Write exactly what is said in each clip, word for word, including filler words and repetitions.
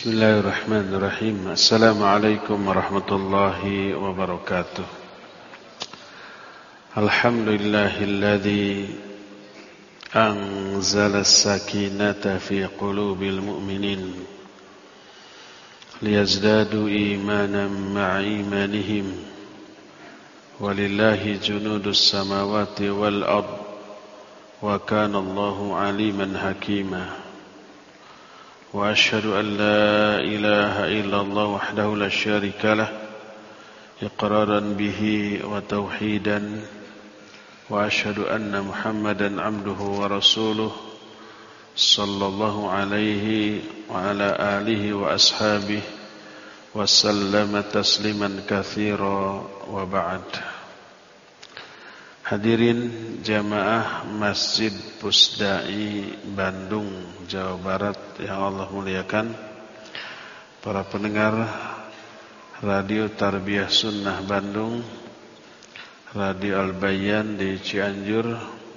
Bismillahirrahmanirrahim. Assalamualaikum warahmatullahi wabarakatuh. Alhamdulillahilladzi anzala as-sakinata fi qulubil mu'minin liyazdadu imanan ma'a imanihim walillahi junudus samawati wal ard wa kana Allahu aliman hakima. وأشهد أن لا إله إلا الله وحده لا شريك له إقرارا به وتوحيدا وأشهد أن محمدا عبده ورسوله صلى الله عليه وعلى آله وأصحابه وسلم تسليما كثيرا وبعد. Hadirin jamaah Masjid Pusdai Bandung, Jawa Barat yang Allah muliakan, para pendengar Radio Tarbiyah Sunnah Bandung, Radio Al-Bayan di Cianjur,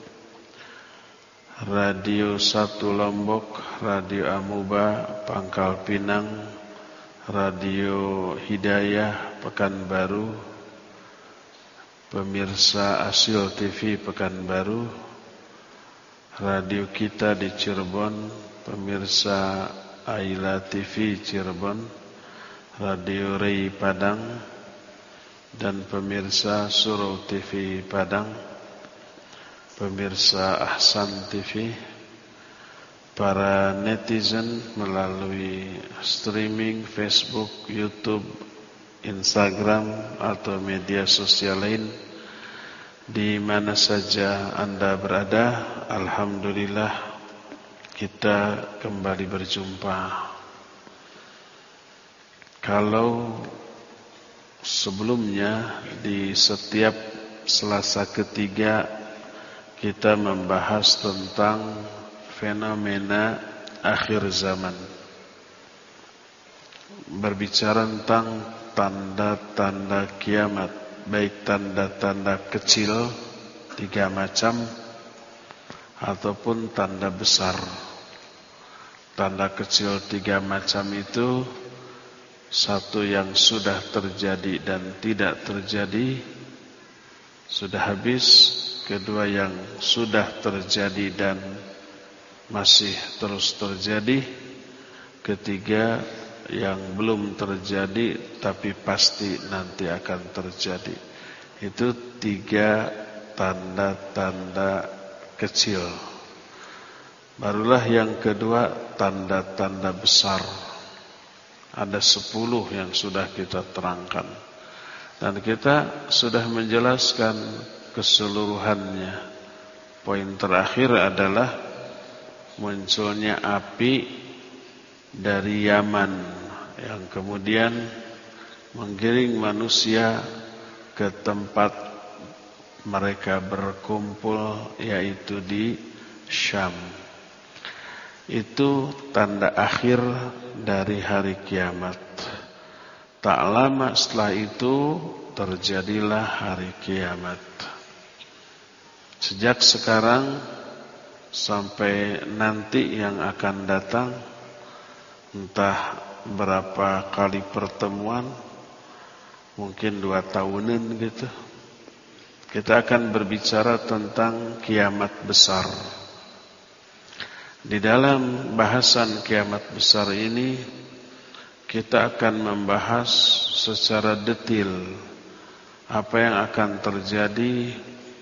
Radio satu Lombok, Radio Amuba Pangkal Pinang, Radio Hidayah Pekanbaru, pemirsa Asil T V Pekanbaru, radio kita di Cirebon, pemirsa Aila T V Cirebon, radio Rei Padang, dan pemirsa Surau T V Padang, pemirsa Ahsan T V, para netizen melalui streaming Facebook, YouTube, Instagram atau media sosial lain di mana saja Anda berada. Alhamdulillah kita kembali berjumpa. Kalau sebelumnya di setiap Selasa ketiga kita membahas tentang fenomena akhir zaman, berbicara tentang tanda-tanda kiamat, baik tanda-tanda kecil tiga macam ataupun tanda besar. Tanda kecil tiga macam itu satu yang sudah terjadi dan tidak terjadi, sudah habis. Kedua yang sudah terjadi dan masih terus terjadi. Ketiga yang belum terjadi tapi pasti nanti akan terjadi. Itu tiga tanda-tanda kecil. Barulah yang kedua tanda-tanda besar. Ada sepuluh yang sudah kita terangkan, dan kita sudah menjelaskan keseluruhannya. Poin terakhir adalah munculnya api dari Yaman yang kemudian menggiring manusia ke tempat mereka berkumpul, yaitu di Syam. Itu tanda akhir dari hari kiamat. Tak lama setelah itu terjadilah hari kiamat. Sejak sekarang sampai nanti yang akan datang, entah berapa kali pertemuan, mungkin dua tahunan gitu, kita akan berbicara tentang kiamat besar. Di dalam bahasan kiamat besar ini kita akan membahas secara detail apa yang akan terjadi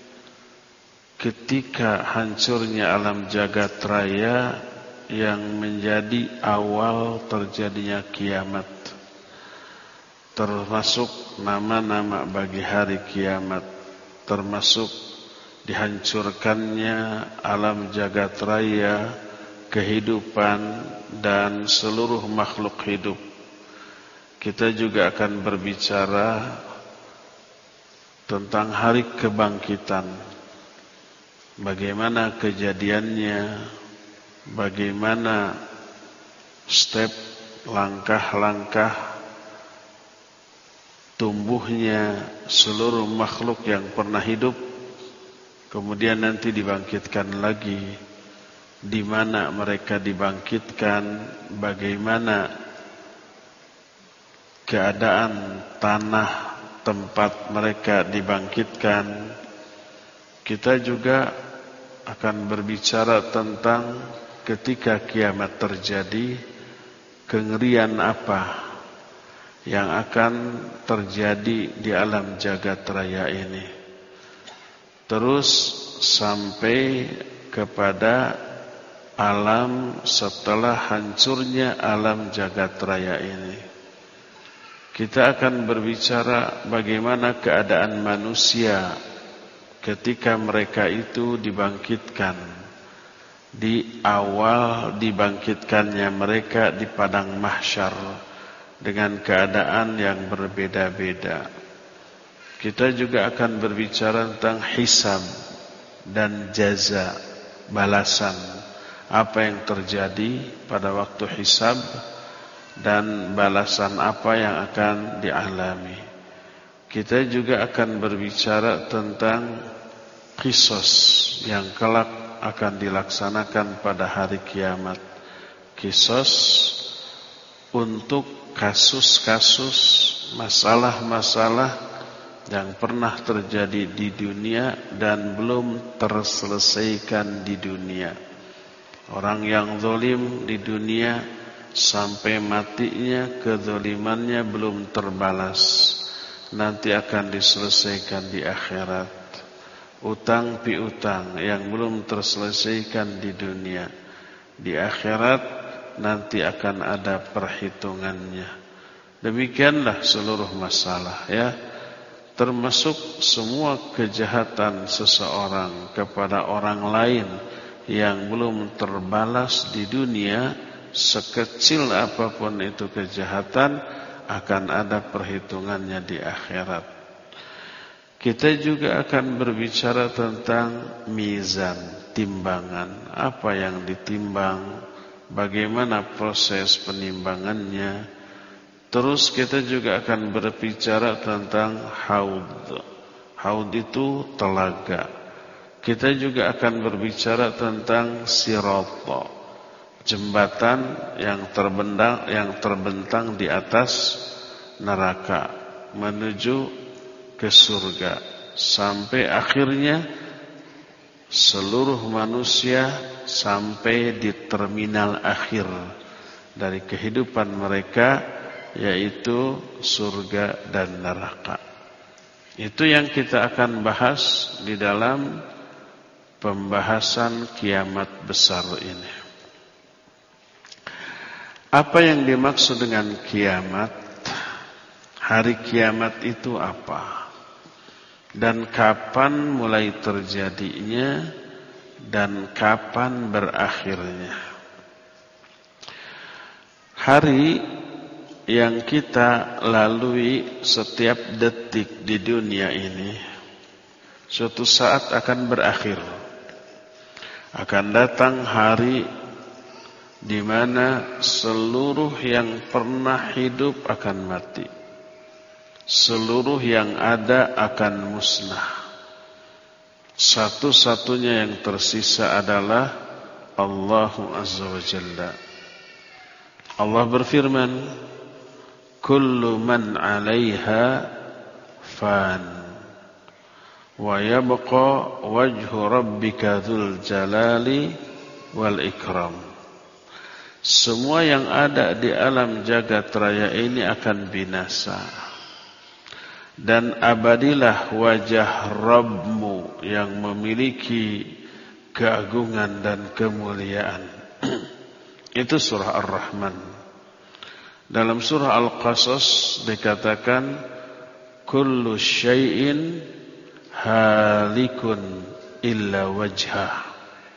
ketika hancurnya alam jagat raya yang menjadi awal terjadinya kiamat, termasuk nama-nama bagi hari kiamat, termasuk dihancurkannya alam jagat raya, kehidupan dan seluruh makhluk hidup. Kita juga akan berbicara tentang hari kebangkitan, bagaimana kejadiannya, bagaimana step langkah-langkah tumbuhnya seluruh makhluk yang pernah hidup, kemudian nanti dibangkitkan lagi. Di mana mereka dibangkitkan, bagaimana keadaan tanah tempat mereka dibangkitkan, kita juga akan berbicara tentang ketika kiamat terjadi, kengerian apa yang akan terjadi di alam jagat raya ini. Terus sampai kepada alam setelah hancurnya alam jagat raya ini. Kita akan berbicara bagaimana keadaan manusia ketika mereka itu dibangkitkan, di awal dibangkitkannya mereka di padang mahsyar dengan keadaan yang berbeda-beda. Kita juga akan berbicara tentang hisab dan jaza, balasan, apa yang terjadi pada waktu hisab dan balasan apa yang akan dialami. Kita juga akan berbicara tentang qisas yang kelak akan dilaksanakan pada hari kiamat. Qisas untuk kasus-kasus, masalah-masalah yang pernah terjadi di dunia dan belum terselesaikan di dunia. Orang yang zalim di dunia sampai matinya kezalimannya belum terbalas, nanti akan diselesaikan di akhirat. Utang piutang yang belum terselesaikan di dunia, di akhirat nanti akan ada perhitungannya. Demikianlah seluruh masalah, ya, termasuk semua kejahatan seseorang kepada orang lain yang belum terbalas di dunia, sekecil apapun itu kejahatan, akan ada perhitungannya di akhirat. Kita juga akan berbicara tentang mizan, timbangan, apa yang ditimbang, bagaimana proses penimbangannya. Terus kita juga akan berbicara tentang haud. Haud itu telaga. Kita juga akan berbicara tentang sirat, jembatan yang terbentang yang terbentang di atas neraka menuju ke surga, sampai akhirnya seluruh manusia sampai di terminal akhir dari kehidupan mereka, yaitu surga dan neraka. Itu yang kita akan bahas di dalam pembahasan kiamat besar ini. Apa yang dimaksud dengan kiamat? Hari kiamat itu apa? Dan kapan mulai terjadinya dan kapan berakhirnya? Hari yang kita lalui setiap detik di dunia ini suatu saat akan berakhir. Akan datang hari di mana seluruh yang pernah hidup akan mati. Seluruh yang ada akan musnah. Satu-satunya yang tersisa adalah Allah Azza wa Jalla. Allah berfirman, kullu man 'alaiha fan wa yabqa wajhu rabbika dzul jalali wal ikram. Semua yang ada di alam jagat raya ini akan binasa, dan abadilah wajah Rabbmu yang memiliki keagungan dan kemuliaan. Itu surah Ar-Rahman. Dalam surah Al-Qasas dikatakan kullu syai'in halikun illa wajhah.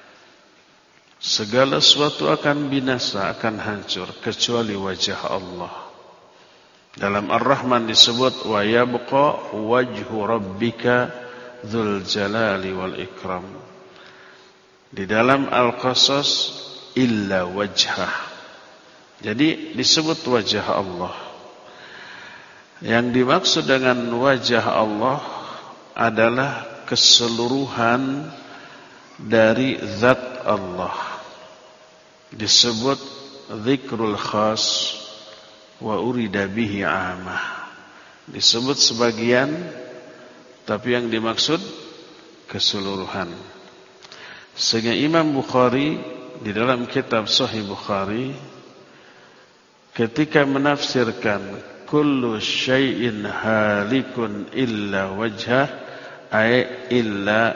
Segala sesuatu akan binasa, akan hancur kecuali wajah Allah. Dalam Ar-Rahman disebut wa yabqa wajhu rabbika dzul jalali wal ikram. Di dalam Al-Qasas illa wajhah. Jadi disebut wajah Allah. Yang dimaksud dengan wajah Allah adalah keseluruhan dari zat Allah. Disebut zikrul khas wa urida bihi amah. Disebut sebagian, tapi yang dimaksud keseluruhan. Sehingga Imam Bukhari di dalam kitab Sahih Bukhari ketika menafsirkan kullu syai'in halikun illa wajhah ay illa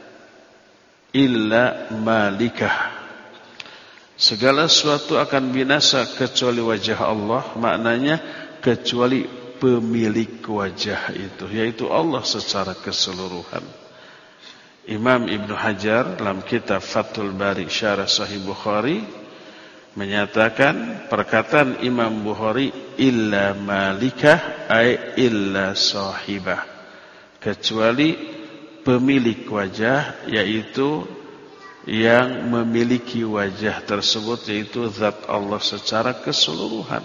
illa malikah, segala sesuatu akan binasa kecuali wajah Allah, maknanya kecuali pemilik wajah itu, yaitu Allah secara keseluruhan. Imam Ibnu Hajar dalam kitab Fathul Bari Syarah Sahih Bukhari menyatakan perkataan Imam Bukhari illa malikah ay illa sahibah, kecuali pemilik wajah, yaitu yang memiliki wajah tersebut, yaitu zat Allah secara keseluruhan.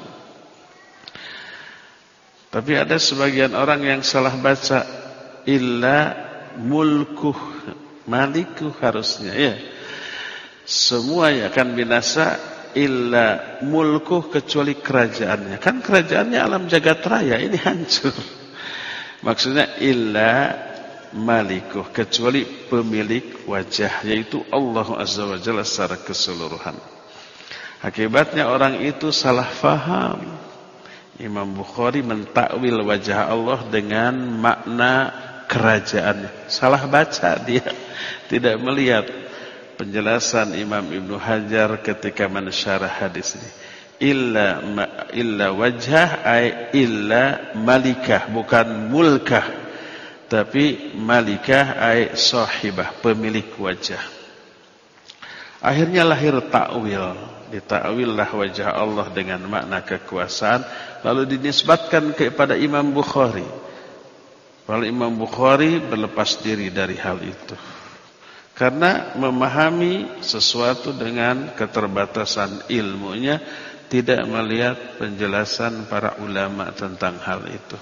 Tapi ada sebagian orang yang salah baca illa mulkuh, malikuh harusnya ya. Semua akan binasa illa mulkuh kecuali kerajaannya. Kan kerajaannya alam jagat raya ini hancur. Maksudnya illa malikuh, kecuali pemilik wajah, yaitu Allah Azza wa Jalla secara keseluruhan. Akibatnya orang itu salah faham. Imam Bukhari mentakwil wajah Allah dengan makna kerajaannya. Salah baca dia, tidak melihat penjelasan Imam Ibnu Hajar ketika mensyarah hadis ini. Illa illa wajhah ay illa malikah, bukan mulkah, tapi malikah ay sahibah, pemilik wajah. Akhirnya lahir takwil, ditakwillah wajah Allah dengan makna kekuasaan, lalu dinisbatkan kepada Imam Bukhari. Lalu Imam Bukhari berlepas diri dari hal itu, karena memahami sesuatu dengan keterbatasan ilmunya, tidak melihat penjelasan para ulama tentang hal itu.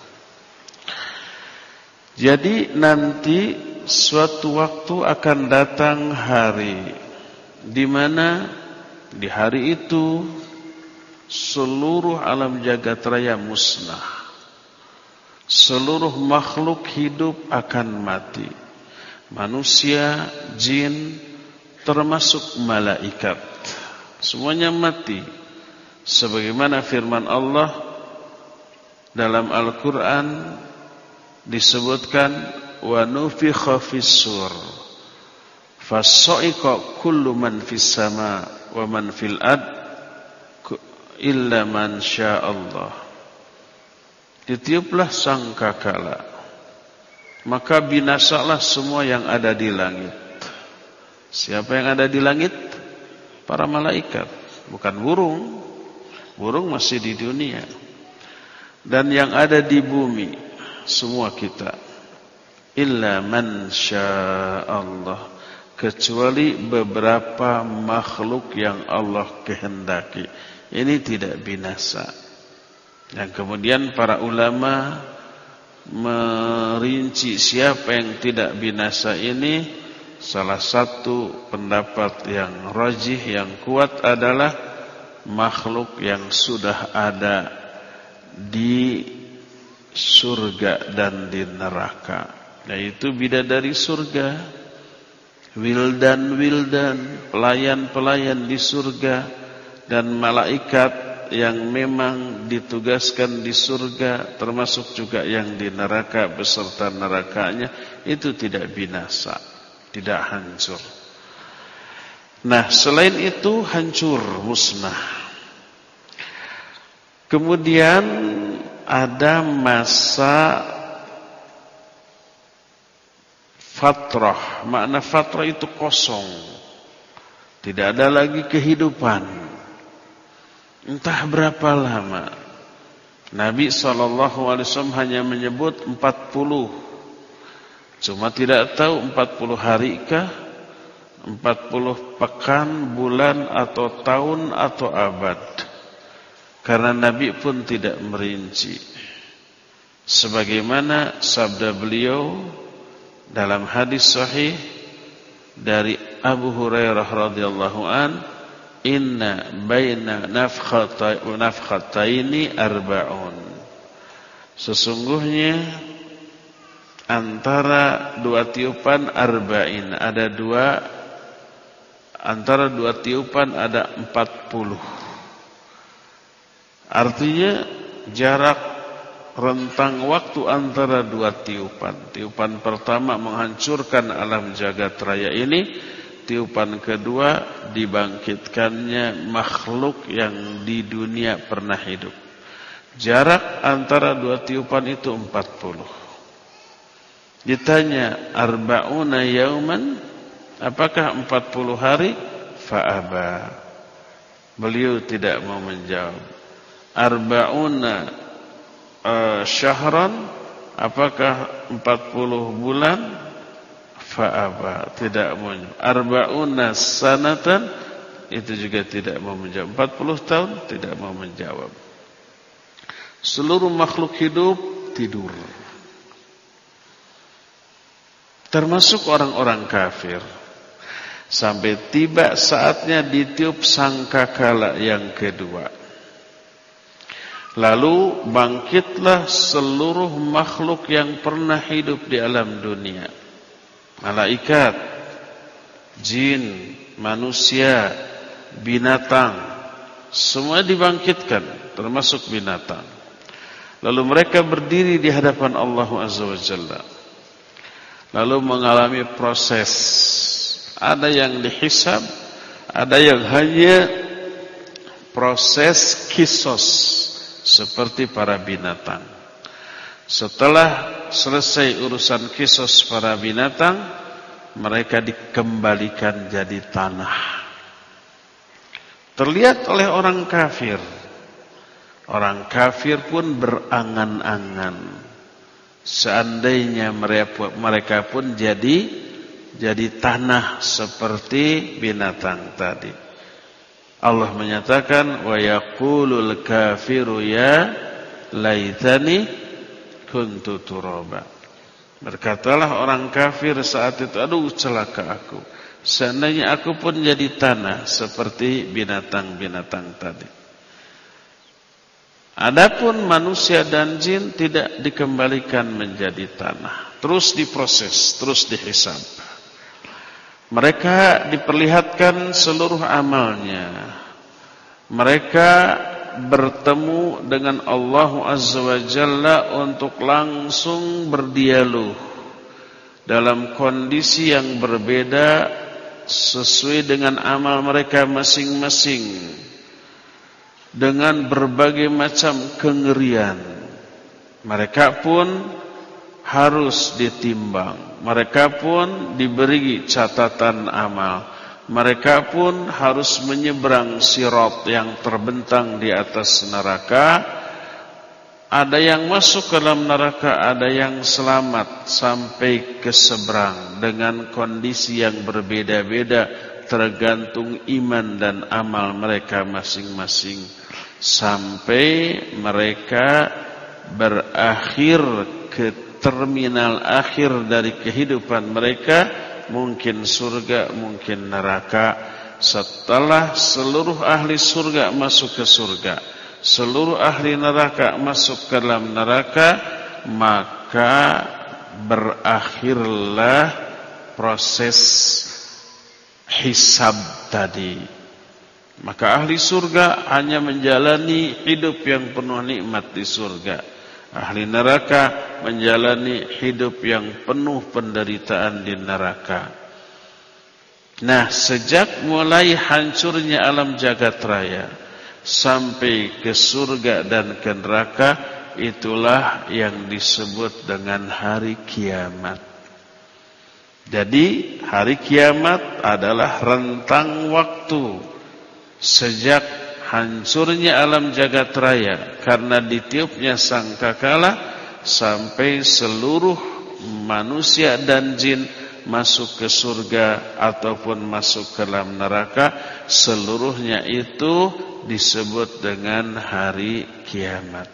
Jadi nanti suatu waktu akan datang hari di mana di hari itu seluruh alam jagat raya musnah. Seluruh makhluk hidup akan mati. Manusia, jin, termasuk malaikat, semuanya mati. Sebagaimana firman Allah dalam Al-Quran disebutkan wa nufikha fis-sur fasaiqa kullu man fis sama wa man fil ard illa man syaa Allah. Ditiuplah sangkakala, maka binasalah semua yang ada di langit. Siapa yang ada di langit? Para malaikat, bukan burung. Burung masih di dunia. Dan yang ada di bumi, semua kita. Illa man syaa Allah, kecuali beberapa makhluk yang Allah kehendaki. Ini tidak binasa. Yang kemudian para ulama merinci siapa yang tidak binasa ini. Salah satu pendapat yang rajih, yang kuat adalah makhluk yang sudah ada di surga dan di neraka, yaitu bidadari surga, wildan-wildan, pelayan-pelayan di surga, dan malaikat yang memang ditugaskan di surga, termasuk juga yang di neraka beserta nerakanya, itu tidak binasa, tidak hancur. Nah, selain itu hancur, musnah. Kemudian ada masa fatrah. Makna fatrah itu kosong, tidak ada lagi kehidupan. Entah berapa lama. Nabi shallallahu alaihi wasallam hanya menyebut empat puluh. Cuma tidak tahu empat puluh hari kah, empat puluh pekan, bulan, atau tahun, atau abad. Karena Nabi pun tidak merinci. Sebagaimana sabda beliau dalam hadis sahih dari Abu Hurairah radhiyallahu an, inna baina nafkhata nafkhataini arba'un. Sesungguhnya antara dua tiupan arba'in, ada dua, antara dua tiupan ada empat puluh. Artinya jarak rentang waktu antara dua tiupan. Tiupan pertama menghancurkan alam jagat raya ini, tiupan kedua dibangkitkannya makhluk yang di dunia pernah hidup. Jarak antara dua tiupan itu empat puluh. Ditanya arba'una yauman, apakah empat puluh hari? Fa'aba. Beliau tidak mau menjawab. Arba'una uh, syahran, apakah empat puluh bulan? Fa'aba. Tidak mau menjawab. Arba'una sanatan, itu juga tidak mau menjawab. empat puluh tahun, tidak mau menjawab. Seluruh makhluk hidup tidur, termasuk orang-orang kafir. Sampai tiba saatnya ditiup sangkakala yang kedua. Lalu bangkitlah seluruh makhluk yang pernah hidup di alam dunia. Malaikat, jin, manusia, binatang, semua dibangkitkan, termasuk binatang. Lalu mereka berdiri di hadapan Allah Azza wa Jalla, lalu mengalami proses. Ada yang dihisab, ada yang hanya proses kisos seperti para binatang. Setelah selesai urusan kisos para binatang, mereka dikembalikan jadi tanah. Terlihat oleh orang kafir. Orang kafir pun berangan-angan, seandainya mereka pun jadi jadi tanah seperti binatang tadi. Allah menyatakan, wa yaqulul kafiru ya laitani kuntu turaba. Berkatalah orang kafir saat itu, aduh celaka aku, seandainya aku pun jadi tanah seperti binatang-binatang tadi. Adapun manusia dan jin tidak dikembalikan menjadi tanah, terus diproses, terus dihisab. Mereka diperlihatkan seluruh amalnya. Mereka bertemu dengan Allah Azza wa Jalla untuk langsung berdialog dalam kondisi yang berbeda sesuai dengan amal mereka masing-masing, dengan berbagai macam kengerian. Mereka pun harus ditimbang, mereka pun diberi catatan amal, mereka pun harus menyeberang sirat yang terbentang di atas neraka. Ada yang masuk ke dalam neraka, ada yang selamat sampai ke seberang dengan kondisi yang berbeda-beda, tergantung iman dan amal mereka masing-masing, sampai mereka berakhir ke terminal akhir dari kehidupan mereka, mungkin surga, mungkin neraka. Setelah seluruh ahli surga masuk ke surga, seluruh ahli neraka masuk ke dalam neraka, maka berakhirlah proses hisab tadi. Maka ahli surga hanya menjalani hidup yang penuh nikmat di surga. Ahli neraka menjalani hidup yang penuh penderitaan di neraka. Nah, sejak mulai hancurnya alam jagat raya sampai ke surga dan ke neraka, itulah yang disebut dengan hari kiamat. Jadi hari kiamat adalah rentang waktu sejak hancurnya alam jagat raya karena ditiupnya sangkakala sampai seluruh manusia dan jin masuk ke surga ataupun masuk ke dalam neraka. Seluruhnya itu disebut dengan hari kiamat.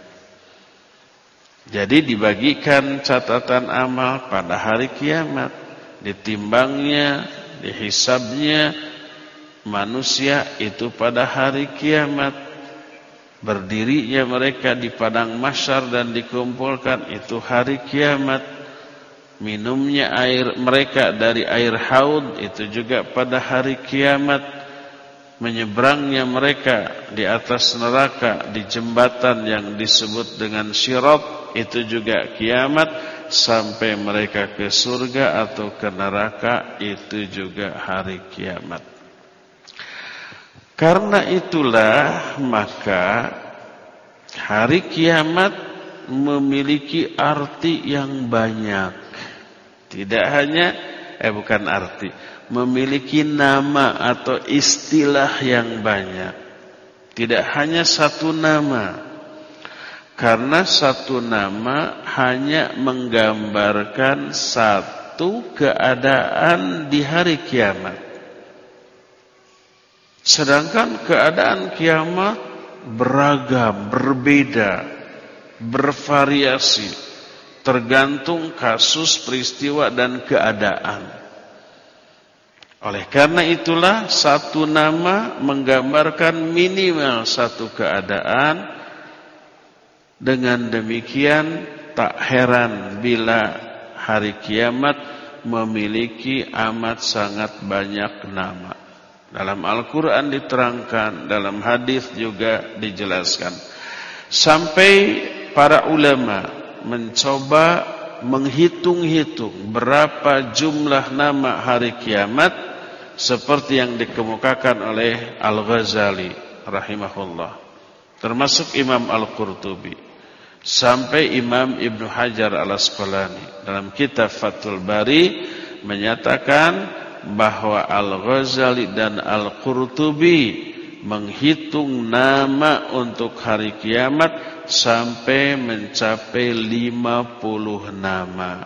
Jadi dibagikan catatan amal pada hari kiamat, ditimbangnya, dihisabnya, manusia itu pada hari kiamat. Berdirinya mereka di padang mahsyar dan dikumpulkan itu hari kiamat. Minumnya air mereka dari air haud itu juga pada hari kiamat. Menyeberangnya mereka di atas neraka di jembatan yang disebut dengan Sirat itu juga kiamat. Sampai mereka ke surga atau ke neraka itu juga hari kiamat. Karena itulah maka hari kiamat memiliki arti yang banyak. Tidak hanya eh bukan arti, memiliki nama atau istilah yang banyak. Tidak hanya satu nama. Karena satu nama hanya menggambarkan satu keadaan di hari kiamat. Sedangkan keadaan kiamat beragam, berbeda, bervariasi, tergantung kasus, peristiwa, dan keadaan. Oleh karena itulah satu nama menggambarkan minimal satu keadaan. Dengan demikian tak heran bila hari kiamat memiliki amat sangat banyak nama. Dalam Al-Quran diterangkan, dalam hadis juga dijelaskan. Sampai para ulama mencoba menghitung-hitung berapa jumlah nama hari kiamat, seperti yang dikemukakan oleh Al-Ghazali rahimahullah, termasuk Imam Al-Qurtubi. Sampai Imam Ibnu Hajar Al-Asqalani dalam kitab Fathul Bari menyatakan bahwa Al-Ghazali dan Al-Qurtubi menghitung nama untuk hari kiamat sampai mencapai lima puluh nama.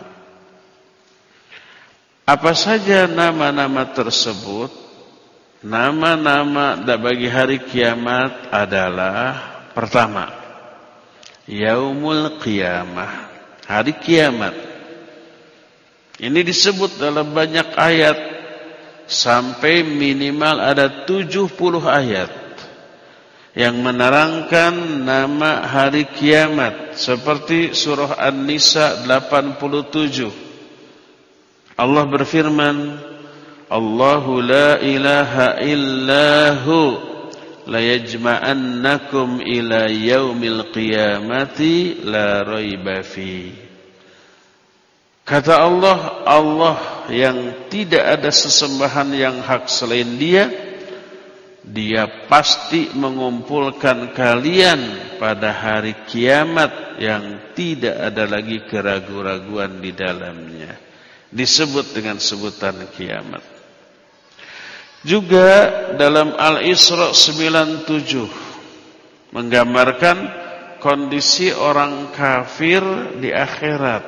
Apa saja nama-nama tersebut? Nama-nama bagi hari kiamat adalah pertama, Yaumul Qiyamah, hari kiamat. Ini disebut dalam banyak ayat, sampai minimal ada tujuh puluh ayat yang menerangkan nama hari kiamat. Seperti surah An-Nisa delapan puluh tujuh. Allah berfirman, Allahu la ilaha illahu la yajma'annakum ila yaumil qiyamati la raiba fi. Kata Allah, Allah yang tidak ada sesembahan yang hak selain Dia, Dia pasti mengumpulkan kalian pada hari kiamat yang tidak ada lagi keraguan-raguan di dalamnya. Disebut dengan sebutan kiamat. Juga dalam Al-Isra sembilan puluh tujuh menggambarkan kondisi orang kafir di akhirat.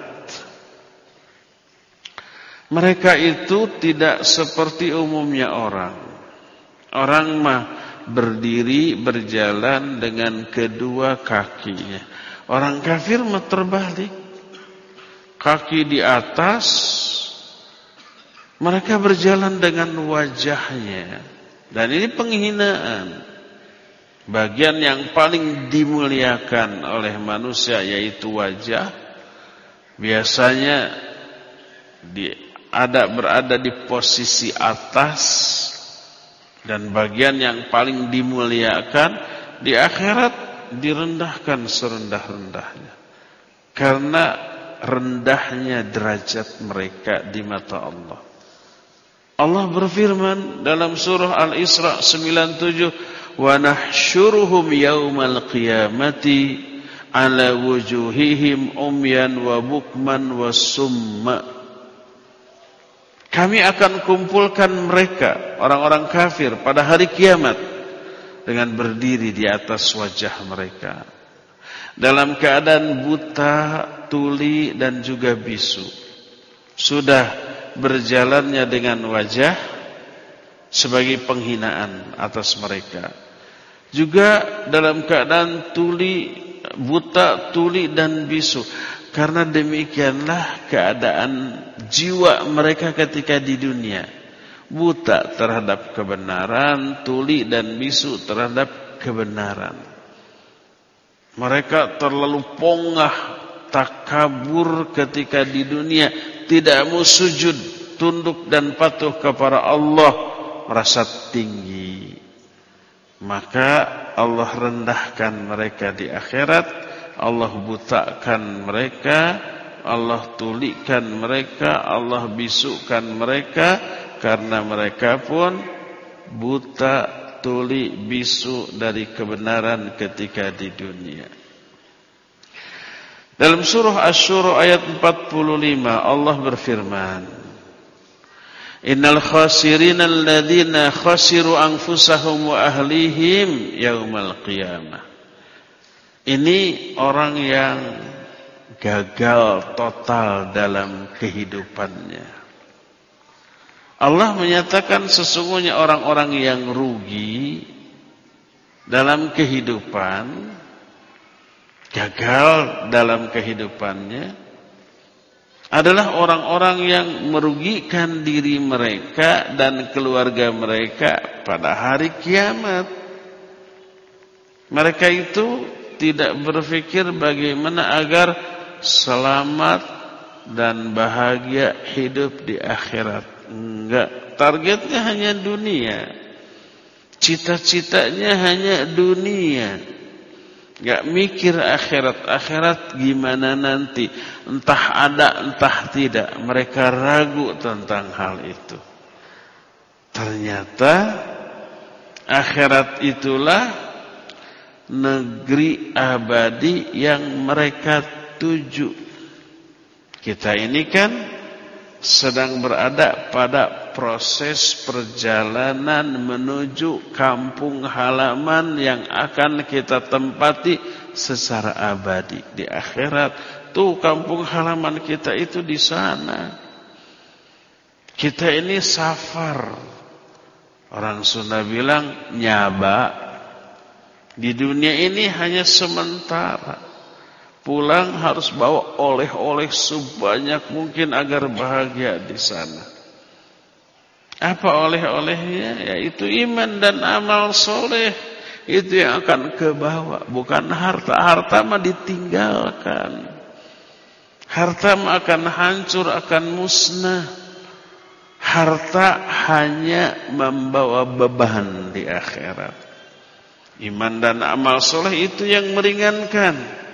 Mereka itu tidak seperti umumnya orang. Orang mah berdiri berjalan dengan kedua kakinya. Orang kafir mah terbalik. Kaki di atas, mereka berjalan dengan wajahnya. Dan ini penghinaan. Bagian yang paling dimuliakan oleh manusia yaitu wajah. Biasanya di, ada berada di posisi atas. Dan bagian yang paling dimuliakan di akhirat direndahkan serendah-rendahnya. Karena rendahnya derajat mereka di mata Allah. Allah berfirman dalam surah Al-Isra sembilan puluh tujuh, "Wa nahsyuruhum yaumal qiyamati ala wujuhihim umyan wa bukman wa summa." Kami akan kumpulkan mereka, orang-orang kafir, pada hari kiamat dengan berdiri di atas wajah mereka dalam keadaan buta, tuli, dan juga bisu. Sudah berjalannya dengan wajah sebagai penghinaan atas mereka. Juga dalam keadaan tuli, buta, tuli, dan bisu. Karena demikianlah keadaan jiwa mereka ketika di dunia. buta terhadap kebenaran, tuli dan bisu terhadap kebenaran. Mereka terlalu pongah, takabur ketika di dunia, tidak mau sujud, tunduk dan patuh kepada Allah, merasa tinggi. Maka Allah rendahkan mereka di akhirat, Allah butakan mereka, Allah tulikan mereka, Allah bisukan mereka, karena mereka pun buta, tuli, bisu dari kebenaran ketika di dunia. Dalam surah Asy-Syura ayat empat puluh lima Allah berfirman, Innal khasirina alladzina khasiru anfusahum wa ahlihim yaumal qiyamah. Ini orang yang gagal total dalam kehidupannya. Allah menyatakan sesungguhnya orang-orang yang rugi dalam kehidupan, gagal dalam kehidupannya, adalah orang-orang yang merugikan diri mereka dan keluarga mereka pada hari kiamat. Mereka itu tidak berpikir bagaimana agar selamat dan bahagia hidup di akhirat. Enggak, targetnya hanya dunia. Cita-citanya hanya dunia. Enggak mikir akhirat. Akhirat gimana nanti? Entah ada, entah tidak. Mereka ragu tentang hal itu. Ternyata akhirat itulah negeri abadi yang mereka tuju. Kita ini kan sedang berada pada proses perjalanan menuju kampung halaman yang akan kita tempati secara abadi di akhirat. Tuh kampung halaman kita itu di sana. Kita ini safar. Orang Sunda bilang nyaba. Di dunia ini hanya sementara. Pulang harus bawa oleh-oleh sebanyak mungkin agar bahagia di sana. Apa oleh-olehnya? Yaitu iman dan amal soleh. Itu yang akan kebawa. Bukan harta. Harta mah ditinggalkan. Harta mah akan hancur, akan musnah. Harta hanya membawa beban di akhirat. Iman dan amal soleh itu yang meringankan.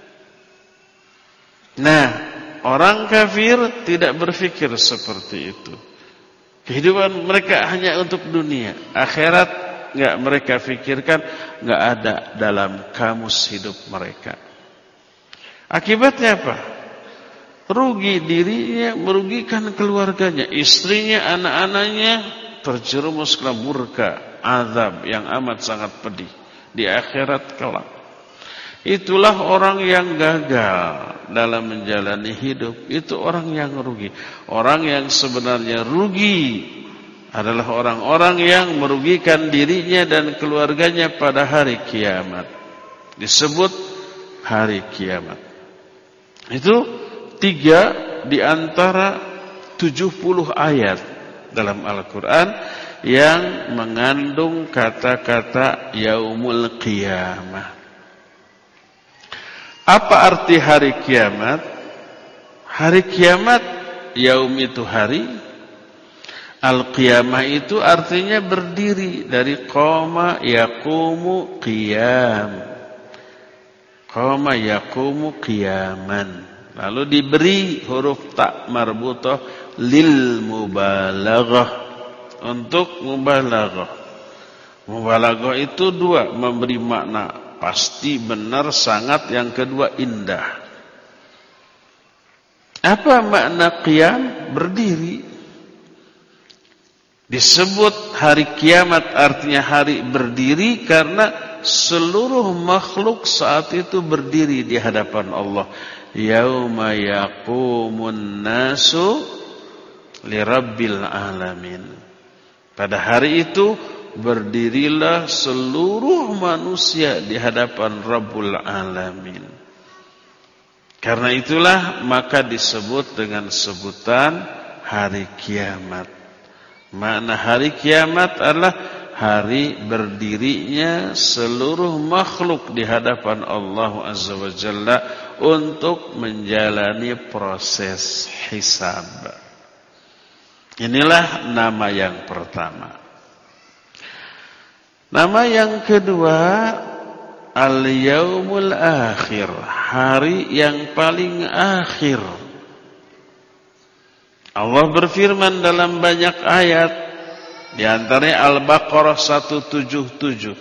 Nah, orang kafir tidak berpikir seperti itu. Kehidupan mereka hanya untuk dunia. Akhirat enggak mereka pikirkan, enggak ada dalam kamus hidup mereka. Akibatnya apa? Rugi dirinya, merugikan keluarganya, istrinya, anak-anaknya, terjerumus ke murka, azab yang amat sangat pedih di akhirat kelak. Itulah orang yang gagal dalam menjalani hidup. Itu orang yang rugi. Orang yang sebenarnya rugi adalah orang-orang yang merugikan dirinya dan keluarganya pada hari kiamat. Disebut hari kiamat. Itu tiga di antara tujuh puluh ayat dalam Al-Quran yang mengandung kata-kata yaumul qiyamah. Apa arti hari kiamat? Hari kiamat, yaum itu hari, al-qiyamah itu artinya berdiri, dari qama yaqumu qiyam. Qama yaqumu qiyaman. Lalu diberi huruf ta marbutah lil mubalaghah, untuk mubalaghah. Mubalaghah itu dua, memberi makna pasti, benar, sangat. Yang kedua indah. Apa makna qiyam? Berdiri. Disebut hari kiamat artinya hari berdiri karena seluruh makhluk saat itu berdiri di hadapan Allah. Yauma yaqumun nasu lirabbil alamin. Pada hari itu berdirilah seluruh manusia di hadapan Rabbul Alamin. Karena itulah maka disebut dengan sebutan hari kiamat. Makna hari kiamat adalah hari berdirinya seluruh makhluk di hadapan Allah Azza wa Jalla untuk menjalani proses hisab. Inilah nama yang pertama. Nama yang kedua, Al-Yaumul Akhir, hari yang paling akhir. Allah berfirman dalam banyak ayat, di antaranya Al-Baqarah seratus tujuh puluh tujuh.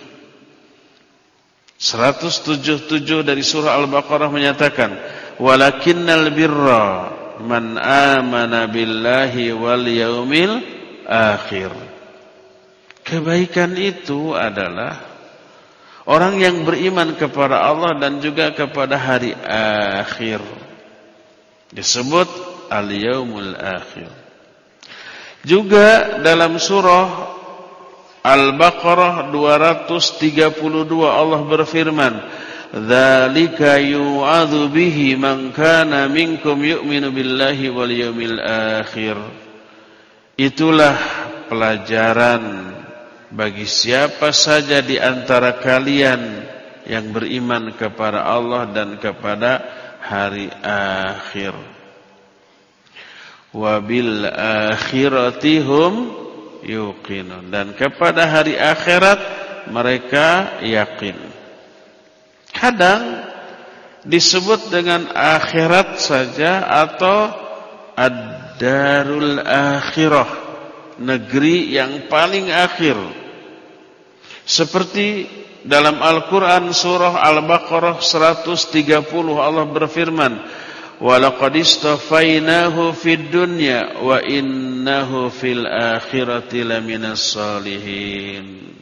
seratus tujuh puluh tujuh dari surah Al-Baqarah menyatakan, "Walakinnal birra man amana billahi wal yaumil akhir." Kebaikan itu adalah orang yang beriman kepada Allah dan juga kepada hari akhir. Disebut al-yaumul akhir. Juga dalam surah Al-Baqarah dua ratus tiga puluh dua Allah berfirman, "Dzalika yu'adzu bihi man kana minkum yu'minu billahi wal yaumil akhir." Itulah pelajaran bagi siapa saja di antara kalian yang beriman kepada Allah dan kepada hari akhir. Wabil akhirati hum yuqinun, dan kepada hari akhirat mereka yakin. Kadang disebut dengan akhirat saja atau ad-darul akhirah, negeri yang paling akhir. Seperti dalam Al-Quran surah Al-Baqarah seratus tiga puluh Allah berfirman, "Walaqad istafainahu fid dunya wa innahu fil akhirati laminas salihin."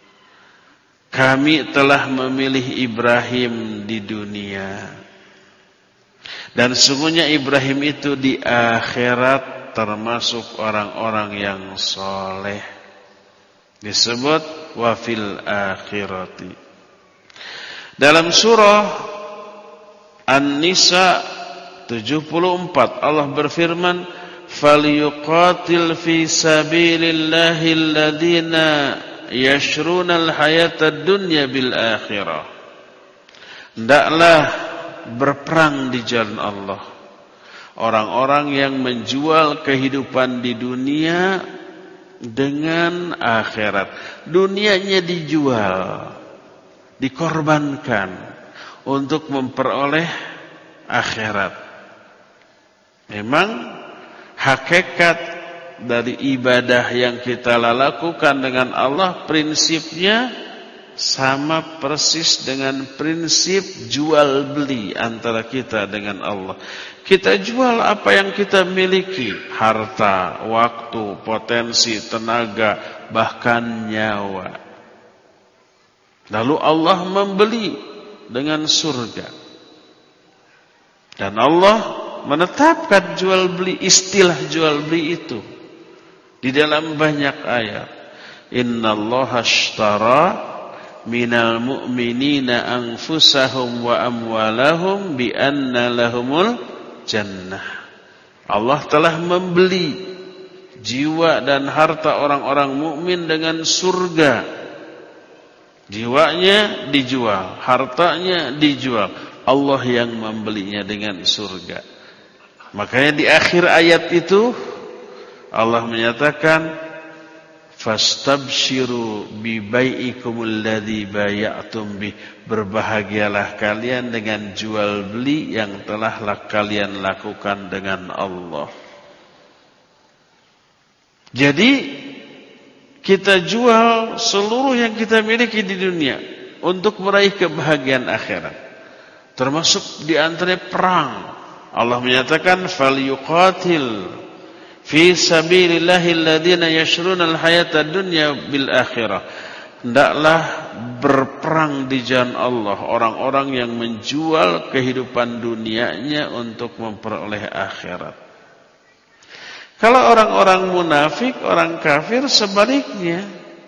Kami telah memilih Ibrahim di dunia, dan sungguhnya Ibrahim itu di akhirat termasuk orang-orang yang soleh. Disebut wa fil akhirati. Dalam surah An-Nisa tujuh puluh empat Allah berfirman, "Falyuqatil fi sabilillahi alladhina yashrunal hayatad dunya bil akhirah." Hendaklah berperang di jalan Allah orang-orang yang menjual kehidupan di dunia dengan akhirat. Dunianya dijual, dikorbankan untuk memperoleh akhirat. Memang hakikat dari ibadah yang kita lakukan dengan Allah prinsipnya sama persis dengan prinsip jual beli antara kita dengan Allah. Kita jual apa yang kita miliki, harta, waktu, potensi, tenaga, bahkan nyawa. Lalu Allah membeli dengan surga. Dan Allah menetapkan jual beli, istilah jual beli itu di dalam banyak ayat. Innallaha ashtara minal mu'minina anfusahum wa amwalahum bi anna lahumul jannah. Allah telah membeli jiwa dan harta orang-orang mukmin dengan surga. Jiwanya dijual, hartanya dijual. Allah yang membelinya dengan surga. Makanya di akhir ayat itu Allah menyatakan, "Fastabshiru bi bai'ikumul ladzi bay'atum bih." Berbahagialah kalian dengan jual beli yang telah kalian lakukan dengan Allah. Jadi kita jual seluruh yang kita miliki di dunia untuk meraih kebahagiaan akhirat. Termasuk di antara perang. Allah menyatakan, "Falyuqatil fi sabilillahi alladhina yashrunal hayatad dunya bil akhirah." Hendaklah berperang di jalan Allah orang-orang yang menjual kehidupan dunianya untuk memperoleh akhirat. Kalau orang-orang munafik, orang kafir sebaliknya.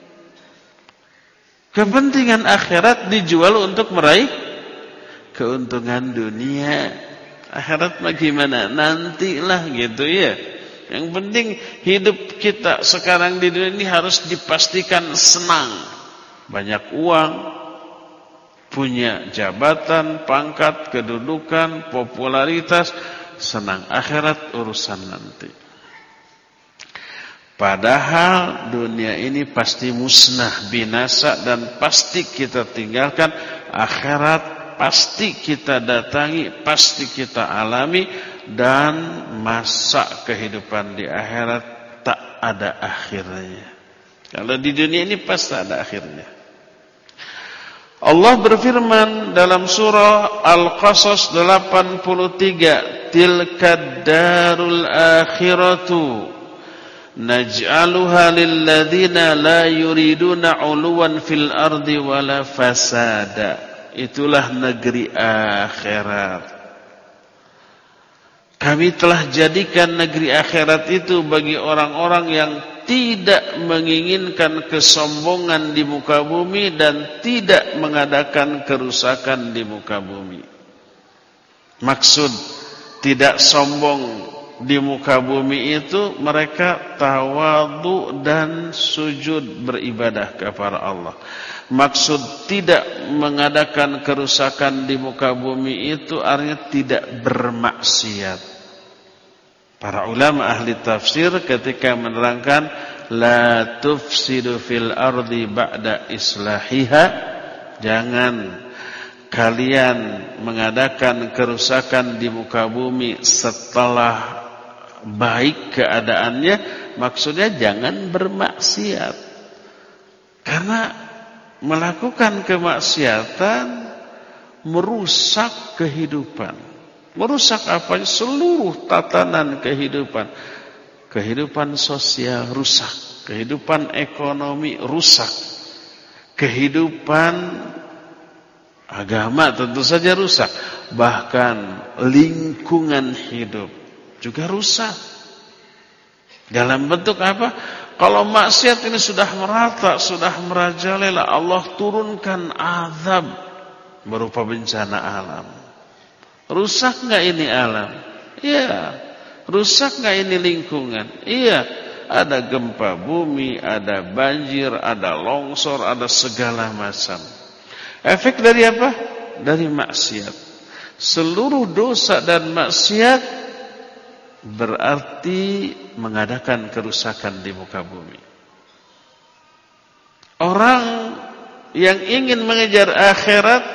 Kepentingan akhirat dijual untuk meraih keuntungan dunia. Akhirat bagaimana? Nantilah gitu ya. Yang penting hidup kita sekarang di dunia ini harus dipastikan senang. Banyak uang, punya jabatan, pangkat, kedudukan, popularitas, senang. Akhirat urusan nanti. Padahal dunia ini pasti musnah, binasa, dan pasti kita tinggalkan. Akhirat pasti kita datangi, pasti kita alami, dan masa kehidupan di akhirat tak ada akhirnya. Kalau di dunia ini pasti ada akhirnya. Allah berfirman dalam surah Al-Qasas delapan puluh tiga, tilkad darul akhiratu naj'aluha lilladzina la yuriduna 'uluwan fil ardi wala fasada. Itulah negeri akhirat. Kami telah jadikan negeri akhirat itu bagi orang-orang yang tidak menginginkan kesombongan di muka bumi dan tidak mengadakan kerusakan di muka bumi. Maksud tidak sombong di muka bumi itu mereka tawadhu dan sujud beribadah kepada Allah. Maksud tidak mengadakan kerusakan di muka bumi itu artinya tidak bermaksiat. Para ulama ahli tafsir ketika menerangkan la tufsidu fil ardi ba'da islahiha, jangan kalian mengadakan kerusakan di muka bumi setelah baik keadaannya, maksudnya jangan bermaksiat. Karena melakukan kemaksiatan merusak kehidupan. Merusak apa? Seluruh tatanan kehidupan. Kehidupan sosial rusak, kehidupan ekonomi rusak, kehidupan agama tentu saja rusak, bahkan lingkungan hidup juga rusak. Dalam bentuk apa? Kalau maksiat ini sudah merata, sudah merajalela, Allah turunkan azab berupa bencana alam. Rusak enggak ini alam? Iya. Rusak enggak ini lingkungan? Iya. Ada gempa bumi, ada banjir, ada longsor, ada segala macam. Efek dari apa? Dari maksiat. Seluruh dosa dan maksiat berarti mengadakan kerusakan di muka bumi. Orang yang ingin mengejar akhirat,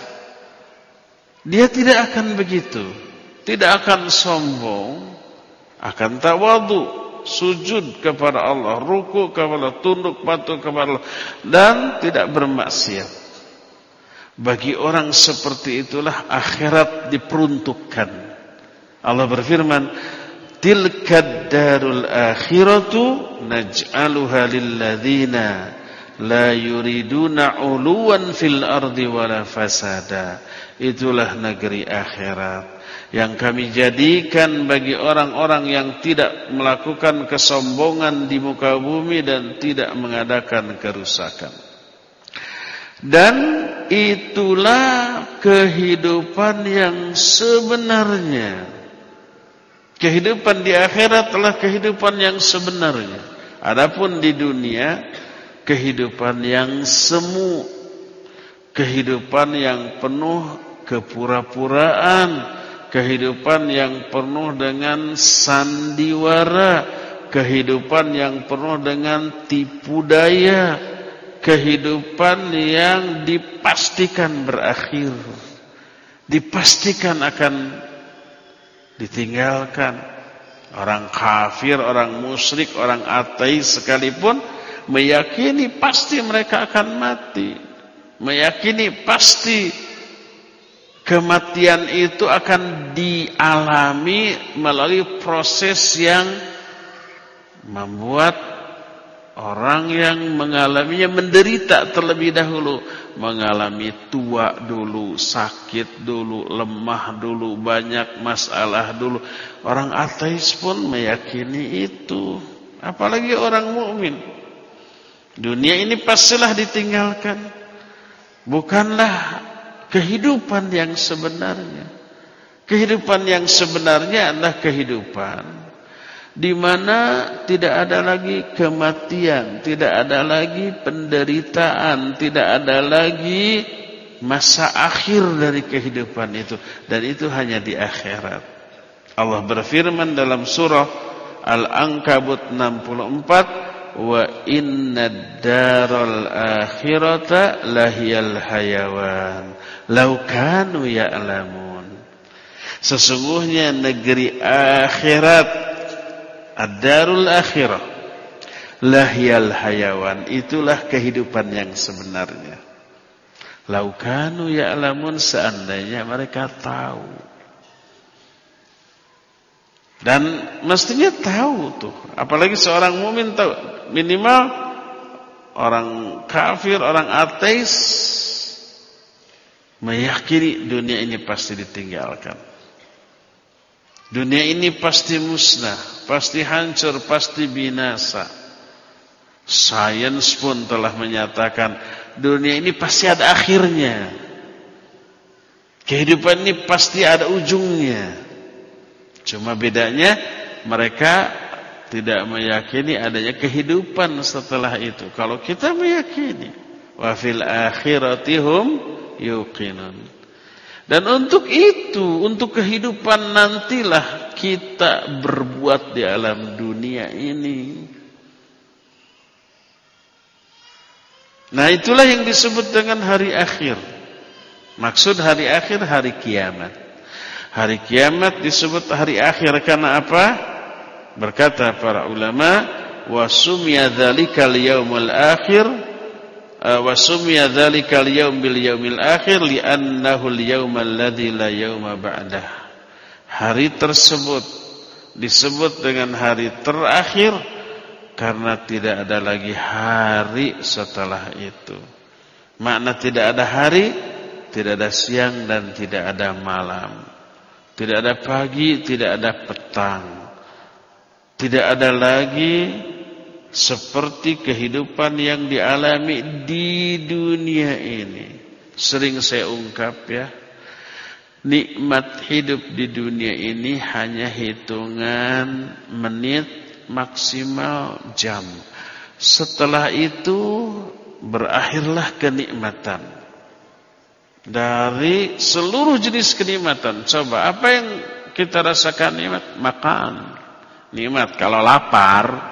dia tidak akan begitu. Tidak akan sombong, akan tawadhu, sujud kepada Allah, ruku kepada Allah, tunduk patuh kepada Allah, dan tidak bermaksiat. Bagi orang seperti itulah akhirat diperuntukkan. Allah berfirman, tilkad darul akhiratu naj'aluha lilladzina la yuriduna 'uluwan fil ardi wala fasada. Itulah negeri akhirat yang kami jadikan bagi orang-orang yang tidak melakukan kesombongan di muka bumi dan tidak mengadakan kerusakan. Dan itulah kehidupan yang sebenarnya. Kehidupan di akhirat adalah kehidupan yang sebenarnya. Adapun di dunia, kehidupan yang semu, kehidupan yang penuh kepura-puraan, kehidupan yang penuh dengan sandiwara, kehidupan yang penuh dengan tipu daya, kehidupan yang dipastikan berakhir, dipastikan akan ditinggalkan. Orang kafir, orang musyrik, orang ateis sekalipun meyakini pasti mereka akan mati, meyakini pasti kematian itu akan dialami melalui proses yang membuat orang yang mengalaminya menderita terlebih dahulu. Mengalami tua dulu, sakit dulu, lemah dulu, banyak masalah dulu. Orang ateis pun meyakini itu. Apalagi orang mukmin. Dunia ini pastilah ditinggalkan. Bukanlah kehidupan yang sebenarnya. Kehidupan yang sebenarnya adalah kehidupan di mana tidak ada lagi kematian, tidak ada lagi penderitaan, tidak ada lagi masa akhir dari kehidupan itu, dan itu hanya di akhirat. Allah berfirman dalam surah Al-Ankabut enam puluh empat, wa innad daral akhirata lahiyal hayawan law kanu ya'lamun. Sesungguhnya negeri akhirat, ad-darul akhirah, lahiyal hayawan, itulah kehidupan yang sebenarnya. Law kanu ya'lamun, seandainya mereka tahu. Dan mestinya tahu tuh, apalagi seorang mukmin tahu. Minimal orang kafir, orang ateis meyakini dunia ini pasti ditinggalkan. Dunia ini pasti musnah, pasti hancur, pasti binasa. Sains pun telah menyatakan dunia ini pasti ada akhirnya. Kehidupan ini pasti ada ujungnya. Cuma bedanya mereka tidak meyakini adanya kehidupan setelah itu. Kalau kita meyakini, wa fil akhirati hum yuqinun. Dan untuk itu, untuk kehidupan nantilah kita berbuat di alam dunia ini. Nah, itulah yang disebut dengan hari akhir. Maksud hari akhir, hari kiamat. Hari kiamat disebut hari akhir karena apa? Berkata para ulama, wa sumya dzalikal yaumul akhir, wa sumya dzalikal yaum bil yaumil akhir li'annahu al-yaumal ladzi la yauma ba'dah. Hari tersebut disebut dengan hari terakhir karena tidak ada lagi hari setelah itu. Makna tidak ada hari, tidak ada siang dan tidak ada malam. Tidak ada pagi, tidak ada petang. Tidak ada lagi seperti kehidupan yang dialami di dunia ini. Sering saya ungkap ya, nikmat hidup di dunia ini hanya hitungan menit, maksimal jam. Setelah itu berakhirlah kenikmatan. Dari seluruh jenis kenikmatan, coba apa yang kita rasakan nikmat? Makan, nikmat. Kalau lapar,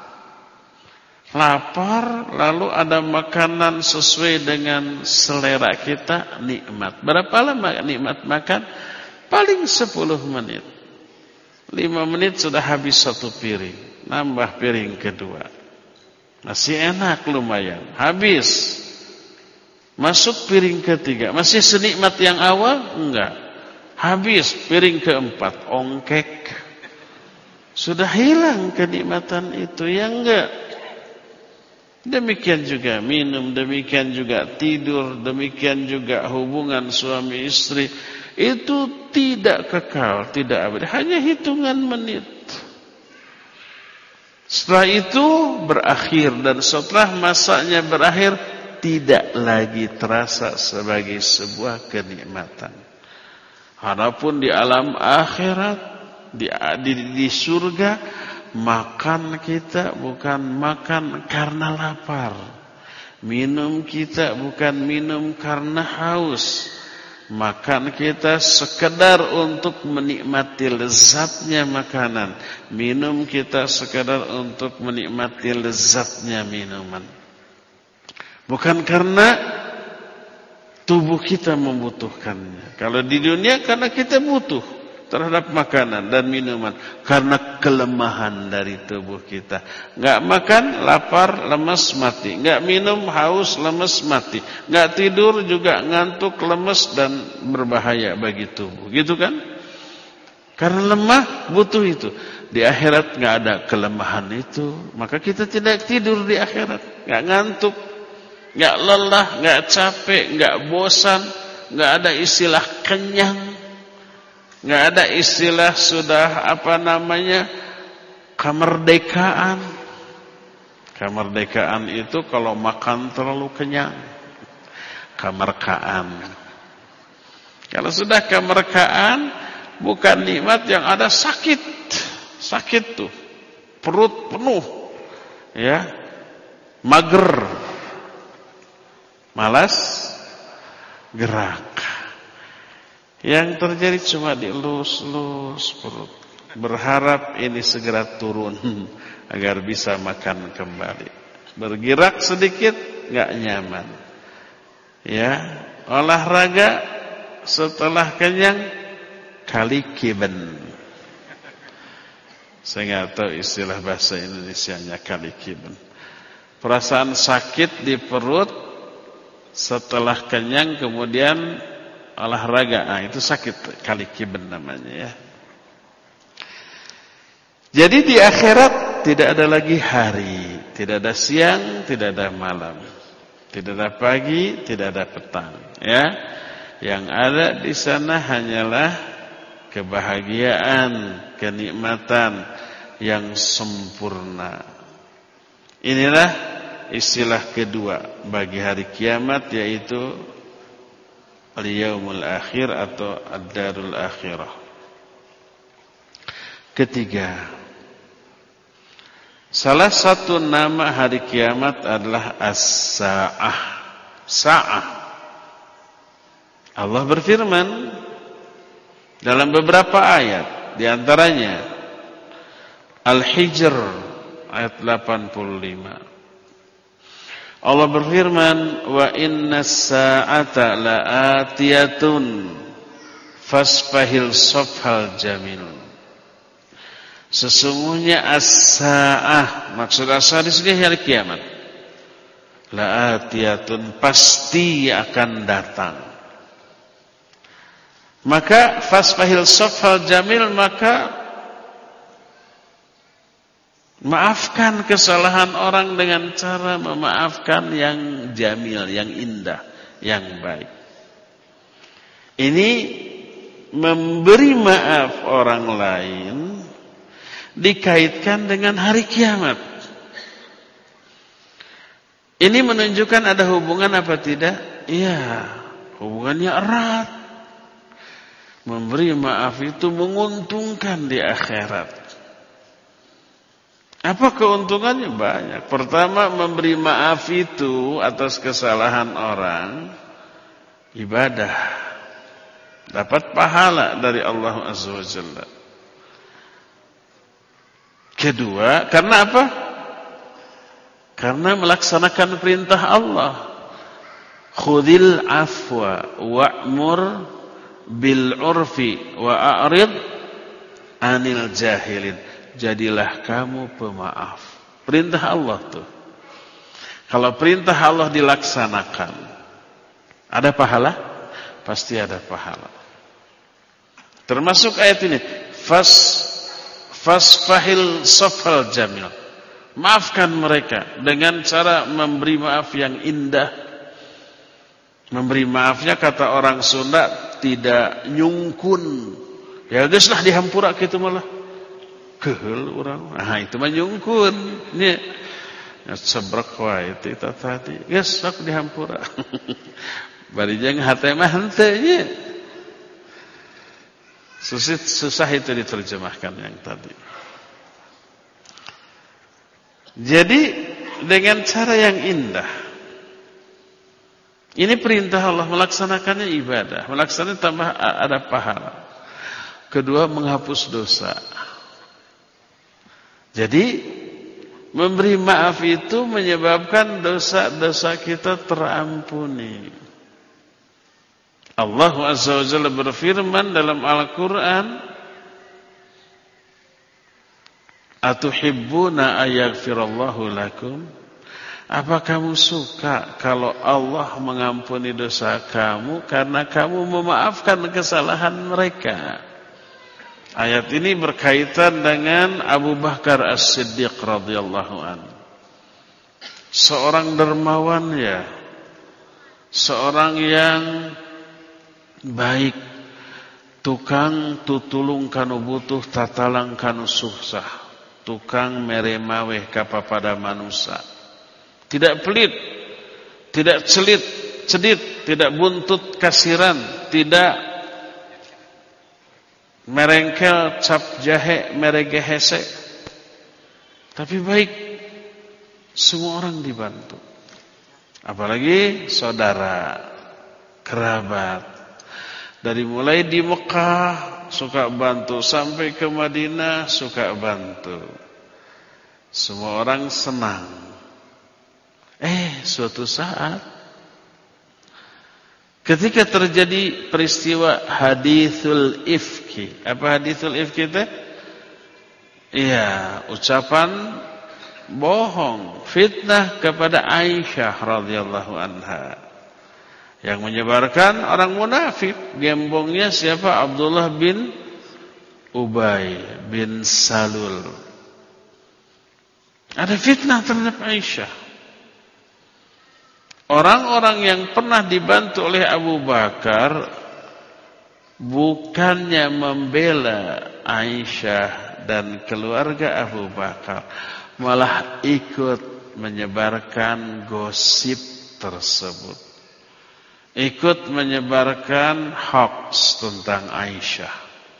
lapar, lalu ada makanan sesuai dengan selera kita, nikmat. Berapa lama nikmat makan? Paling sepuluh menit. lima menit sudah habis satu piring. Nambah piring kedua. Masih enak lumayan. Habis. Masuk piring ketiga. Masih senikmat yang awal? Enggak. Habis piring keempat. Ongkek. Sudah hilang kenikmatan itu. Ya enggak. Demikian juga minum, demikian juga tidur, demikian juga hubungan suami istri. Itu tidak kekal, tidak abadi, hanya hitungan menit. Setelah itu berakhir, dan setelah masanya berakhir tidak lagi terasa sebagai sebuah kenikmatan. Adapun di alam akhirat, di, di, di surga, makan kita bukan makan karena lapar. Minum kita bukan minum karena haus. Makan kita sekedar untuk menikmati lezatnya makanan. Minum kita sekedar untuk menikmati lezatnya minuman. Bukan karena tubuh kita membutuhkannya. Kalau di dunia karena kita butuh terhadap makanan dan minuman, karena kelemahan dari tubuh kita. Enggak makan, lapar, lemas, mati. Enggak minum, haus, lemas, mati. Enggak tidur juga ngantuk, lemas dan berbahaya bagi tubuh. Gitu kan? Karena lemah, butuh itu. Di akhirat enggak ada kelemahan itu, maka kita tidak tidur di akhirat. Enggak ngantuk, enggak lelah, enggak capek, enggak bosan, enggak ada istilah kenyang. Nggak ada istilah sudah apa namanya kemerdekaan. Kemerdekaan itu kalau makan terlalu kenyang. Kemerkaan. Kalau sudah kemerkaan bukan nikmat, yang ada sakit. Sakit tuh. perut penuh, ya, mager, malas gerak. Yang terjadi cuma dielus-elus perut, berharap ini segera turun agar bisa makan kembali. Bergerak sedikit nggak nyaman, ya, olahraga setelah kenyang kalikiben. Saya nggak tahu istilah bahasa Indonesianya kalikiben. Perasaan sakit di perut setelah kenyang kemudian olahraga, nah itu sakit kalikiben namanya, ya. Jadi di akhirat tidak ada lagi hari, tidak ada siang, tidak ada malam, tidak ada pagi, tidak ada petang, ya. Yang ada di sana hanyalah kebahagiaan, kenikmatan yang sempurna. Inilah istilah kedua bagi hari kiamat, yaitu al-yaumul akhir atau ad-darul akhirah. Ketiga, salah satu nama hari kiamat adalah as-sa'ah. Sa'ah. Allah berfirman dalam beberapa ayat, di antaranya Al-Hijr ayat delapan puluh lima. Allah berfirman, wa inna sa'ata la'atiyatun fasfahil safhal jamil. Sesungguhnya as-sa'ah, maksud as-sa'ah di sini hari kiamat, la'atiyatun, pasti akan datang. Maka fasfahil safhal jamil, maka maafkan kesalahan orang dengan cara memaafkan yang jamil, yang indah, yang baik. Ini memberi maaf orang lain dikaitkan dengan hari kiamat. Ini menunjukkan ada hubungan apa tidak? Iya, hubungannya erat. Memberi maaf itu menguntungkan di akhirat. Apa keuntungannya? Banyak. Pertama, memberi maaf itu atas kesalahan orang, ibadah. Dapat pahala dari Allah Azza wa Jalla. Kedua, karena apa? Karena melaksanakan perintah Allah. Khudil afwa wa'mur bil urfi wa a'rid anil jahilin. Jadilah kamu pemaaf. Perintah Allah tuh. Kalau perintah Allah dilaksanakan, ada pahala? Pasti ada pahala. Termasuk ayat ini, fas fasfahil safhal jamil. Maafkan mereka dengan cara memberi maaf yang indah. Memberi maafnya, kata orang Sunda, tidak nyungkun. Ya geus lah dihampura kitu malah. Keheul urang. Nah, itu mah nyungkun. Nya sebrek wae itu tadi. Geus sok dihampura. Bari jeung hate mah henteu nya. Susah, susah itu diterjemahkan yang tadi. Jadi dengan cara yang indah. Ini perintah Allah, melaksanakannya ibadah, melaksanakannya tambah ada pahala. Kedua, menghapus dosa. Jadi memberi maaf itu menyebabkan dosa-dosa kita terampuni. Allah Azza wa Jalla berfirman dalam Al-Quran, atuhibbuna ayaghfirallahu lakum? Apa kamu suka kalau Allah mengampuni dosa kamu karena kamu memaafkan kesalahan mereka? Ayat ini berkaitan dengan Abu Bakar As-Siddiq radhiyallahu anhu. Seorang dermawan, ya. Seorang yang baik, tukang tutulung kanu butuh, tatalang kanu susah, tukang meremaweh kapapada manusia. Tidak pelit, tidak celit, cedit, tidak buntut kasiran, tidak merengkel cap jahe merege hese. Tapi baik semua orang dibantu. Apalagi saudara, kerabat. Dari mulai di Mekah suka bantu sampai ke Madinah suka bantu. Semua orang senang. Eh, suatu saat ketika terjadi peristiwa hadithul ifki. Apa hadithul ifki itu? Iya, ucapan bohong, fitnah kepada Aisyah radhiyallahu anha. Yang menyebarkan orang munafik, gembongnya siapa? Abdullah bin Ubay bin Salul. Ada fitnah terhadap Aisyah. Orang-orang yang pernah dibantu oleh Abu Bakar bukannya membela Aisyah dan keluarga Abu Bakar, malah ikut menyebarkan gosip tersebut, ikut menyebarkan hoax tentang Aisyah.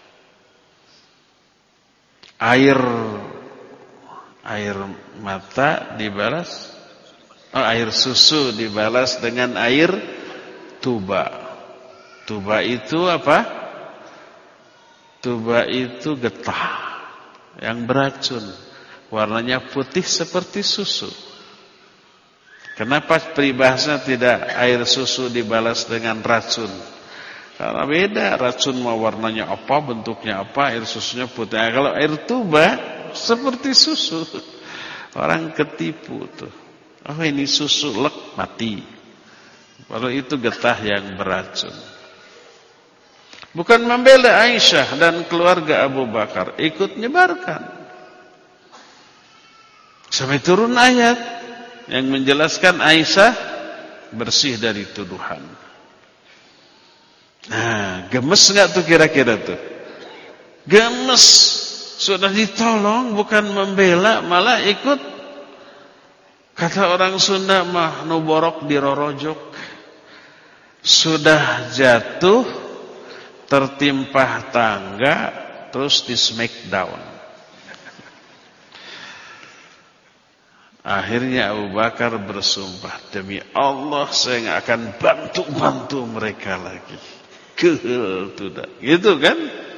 Air air mata dibalas, oh, air susu dibalas dengan air tuba. Tuba itu apa? Tuba itu getah yang beracun, warnanya putih seperti susu. Kenapa peribahasanya tidak air susu dibalas dengan racun? Karena beda, racun mau warnanya apa, bentuknya apa, air susunya putih. Nah, kalau air tuba seperti susu, orang ketipu tuh. Oh, ini susu, lek mati. Kalau itu getah yang beracun. Bukan membela Aisyah dan keluarga Abu Bakar, ikut menyebarkan. Sampai turun ayat yang menjelaskan Aisyah bersih dari tuduhan. Nah, gemes enggak tuh kira-kira tuh? Gemes. Sudah ditolong bukan membela, malah ikut. Kata orang Sunda mah nu borok dirorojok. Sudah jatuh tertimpa tangga, terus di smackdown. Akhirnya Abu Bakar bersumpah, demi Allah saya nggak akan bantu-bantu mereka lagi. Kehel tuh, gitu kan?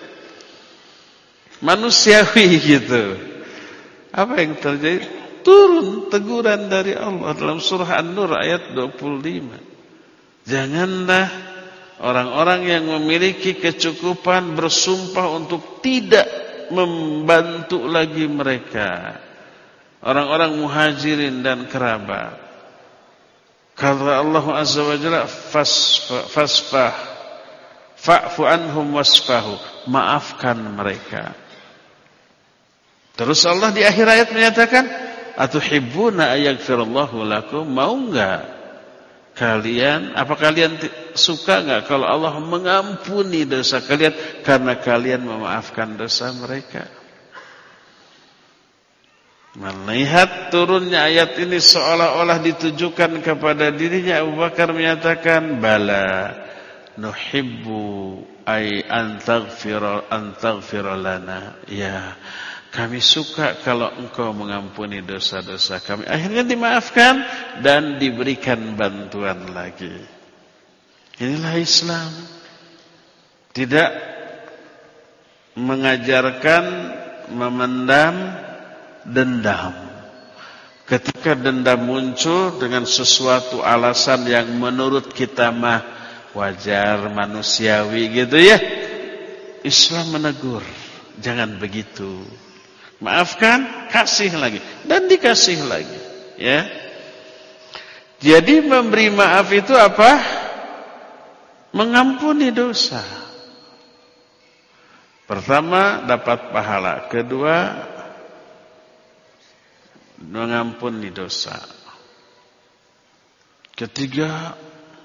Manusiawi gitu. Apa yang terjadi? Turun teguran dari Allah dalam surah An-Nur ayat dua puluh lima. Janganlah orang-orang yang memiliki kecukupan bersumpah untuk tidak membantu lagi mereka, orang-orang muhajirin dan kerabat. Kata Allah Azza wa Jalla, fasfah fa'fu anhum wasfahu, maafkan mereka. Terus Allah di akhir ayat menyatakan, atuhibbuna ayaghfirallahu lakum, mau enggak kalian, apa kalian suka enggak kalau Allah mengampuni dosa kalian karena kalian memaafkan dosa mereka? Melihat turunnya ayat ini seolah-olah ditujukan kepada dirinya, Abu Bakar menyatakan, bala nuhibbu ay antaghfira antaghfira lana. Ya, kami suka kalau engkau mengampuni dosa-dosa kami. Akhirnya dimaafkan dan diberikan bantuan lagi. Inilah Islam. Tidak mengajarkan memendam dendam. Ketika dendam muncul dengan sesuatu alasan yang menurut kita mah wajar, manusiawi gitu ya, Islam menegur, jangan begitu. Maafkan, kasih lagi dan dikasih lagi, ya. Jadi memberi maaf itu apa? Mengampuni dosa. Pertama dapat pahala, kedua mengampuni dosa, ketiga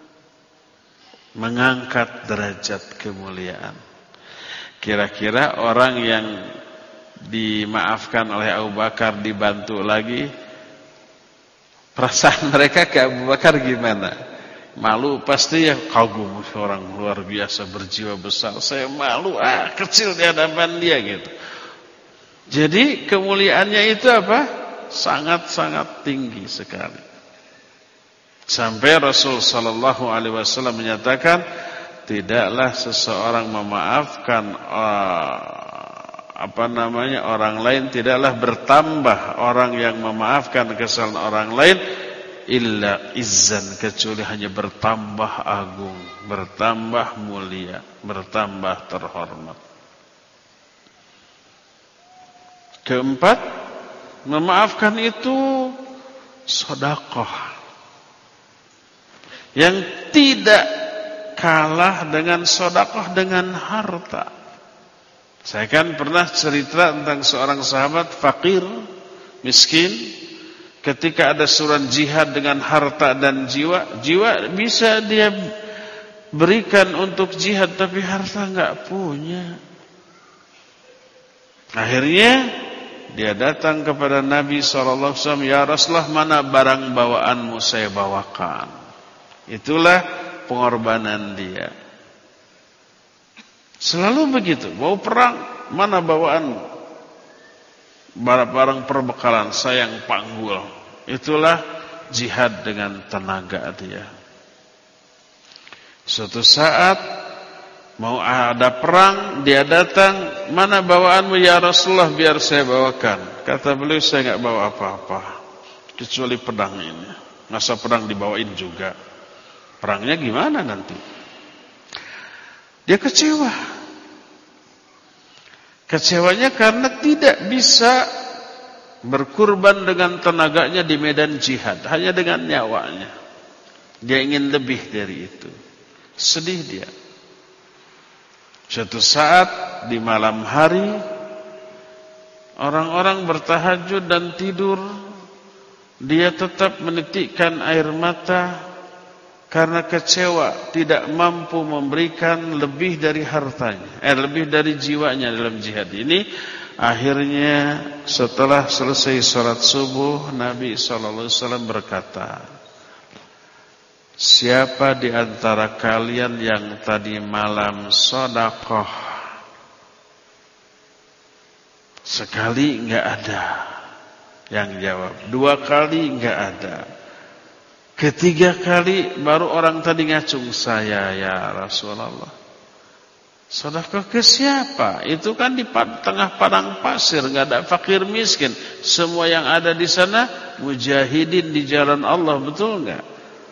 mengangkat derajat kemuliaan. Kira-kira orang yang dimaafkan oleh Abu Bakar dibantu lagi, perasaan mereka ke Abu Bakar gimana? Malu pasti ya, kagum orang luar biasa berjiwa besar, saya malu ah kecil di hadapan dia gitu. Jadi kemuliaannya itu apa? Sangat-sangat tinggi sekali. Sampai Rasul sallallahu alaihi wasallam menyatakan, tidaklah seseorang memaafkan uh, apa namanya orang lain, tidaklah bertambah orang yang memaafkan kesalahan orang lain illa izzan, kecuali hanya bertambah agung, bertambah mulia, bertambah terhormat. Keempat, memaafkan itu sedekah yang tidak kalah dengan sedekah dengan harta. Saya kan pernah cerita tentang seorang sahabat fakir, miskin. Ketika ada suruhan jihad dengan harta dan jiwa, jiwa bisa dia berikan untuk jihad, tapi harta enggak punya. Akhirnya dia datang kepada Nabi shallallahu alaihi wasallam, ya Rasulullah, mana barang bawaanmu saya bawakan. Itulah pengorbanan dia. Selalu begitu, mau perang, mana bawaanmu? Barang perbekalan saya yang panggul. Itulah jihad dengan tenaga dia. Suatu saat mau ada perang, dia datang, mana bawaanmu ya Rasulullah, biar saya bawakan. Kata beliau, saya enggak bawa apa-apa kecuali pedang ini. Masa pedang dibawain juga? Perangnya gimana nanti? Dia kecewa. Kecewanya karena tidak bisa berkurban dengan tenaganya di medan jihad, hanya dengan nyawanya. Dia ingin lebih dari itu. Sedih dia. Suatu saat di malam hari, orang-orang bertahajud dan tidur, dia tetap menitikkan air mata karena kecewa tidak mampu memberikan lebih dari hartanya, eh lebih dari jiwanya dalam jihad ini. Akhirnya setelah selesai salat subuh, Nabi shallallahu alaihi wasallam berkata, siapa di antara kalian yang tadi malam sedekah? Sekali enggak ada yang jawab, dua kali enggak ada. Ketiga kali baru orang tadi ngacung, saya ya Rasulullah. Sedekah ke siapa? Itu kan di tengah padang pasir, enggak ada fakir miskin. Semua yang ada di sana mujahidin di jalan Allah, betul enggak?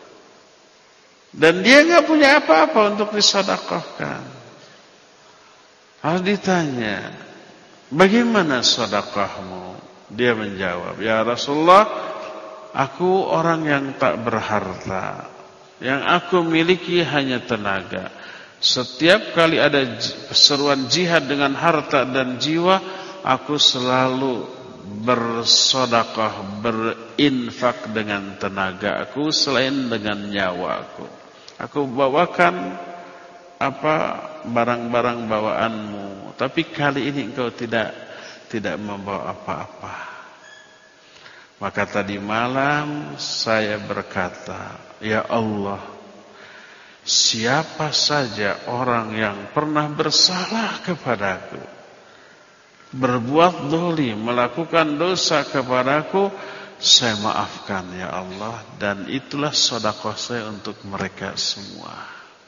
Dan dia enggak punya apa-apa untuk disedekahkan. Harus ditanya, bagaimana sedekahmu? Dia menjawab, ya Rasulullah, aku orang yang tak berharta. Yang aku miliki hanya tenaga. Setiap kali ada seruan jihad dengan harta dan jiwa, aku selalu bersedekah, berinfak dengan tenaga aku selain dengan nyawa aku. Aku bawakan apa barang-barang bawaanmu, tapi kali ini engkau tidak tidak membawa apa-apa. Maka tadi malam saya berkata, ya Allah, siapa saja orang yang pernah bersalah kepadaku, berbuat zalim, melakukan dosa kepadaku, saya maafkan ya Allah. Dan itulah sedekah saya untuk mereka semua.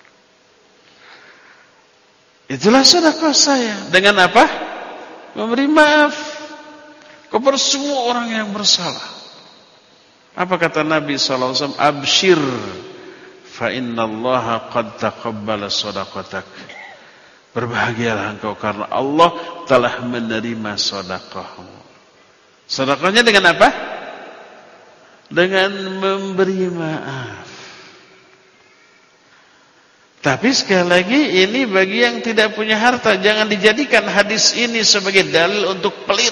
Itulah sedekah saya. Dengan apa? Memberi maaf kepada semua orang yang bersalah. Apa kata Nabi sallallahu alaihi wasallam? Abshir, fa innallaha qad taqabbala shadaqatak. Berbahagialah engkau karena Allah telah menerima sedekahmu. Sedekahnya dengan apa? Dengan memberi maaf. Tapi sekali lagi, ini bagi yang tidak punya harta, jangan dijadikan hadis ini sebagai dalil untuk pelit.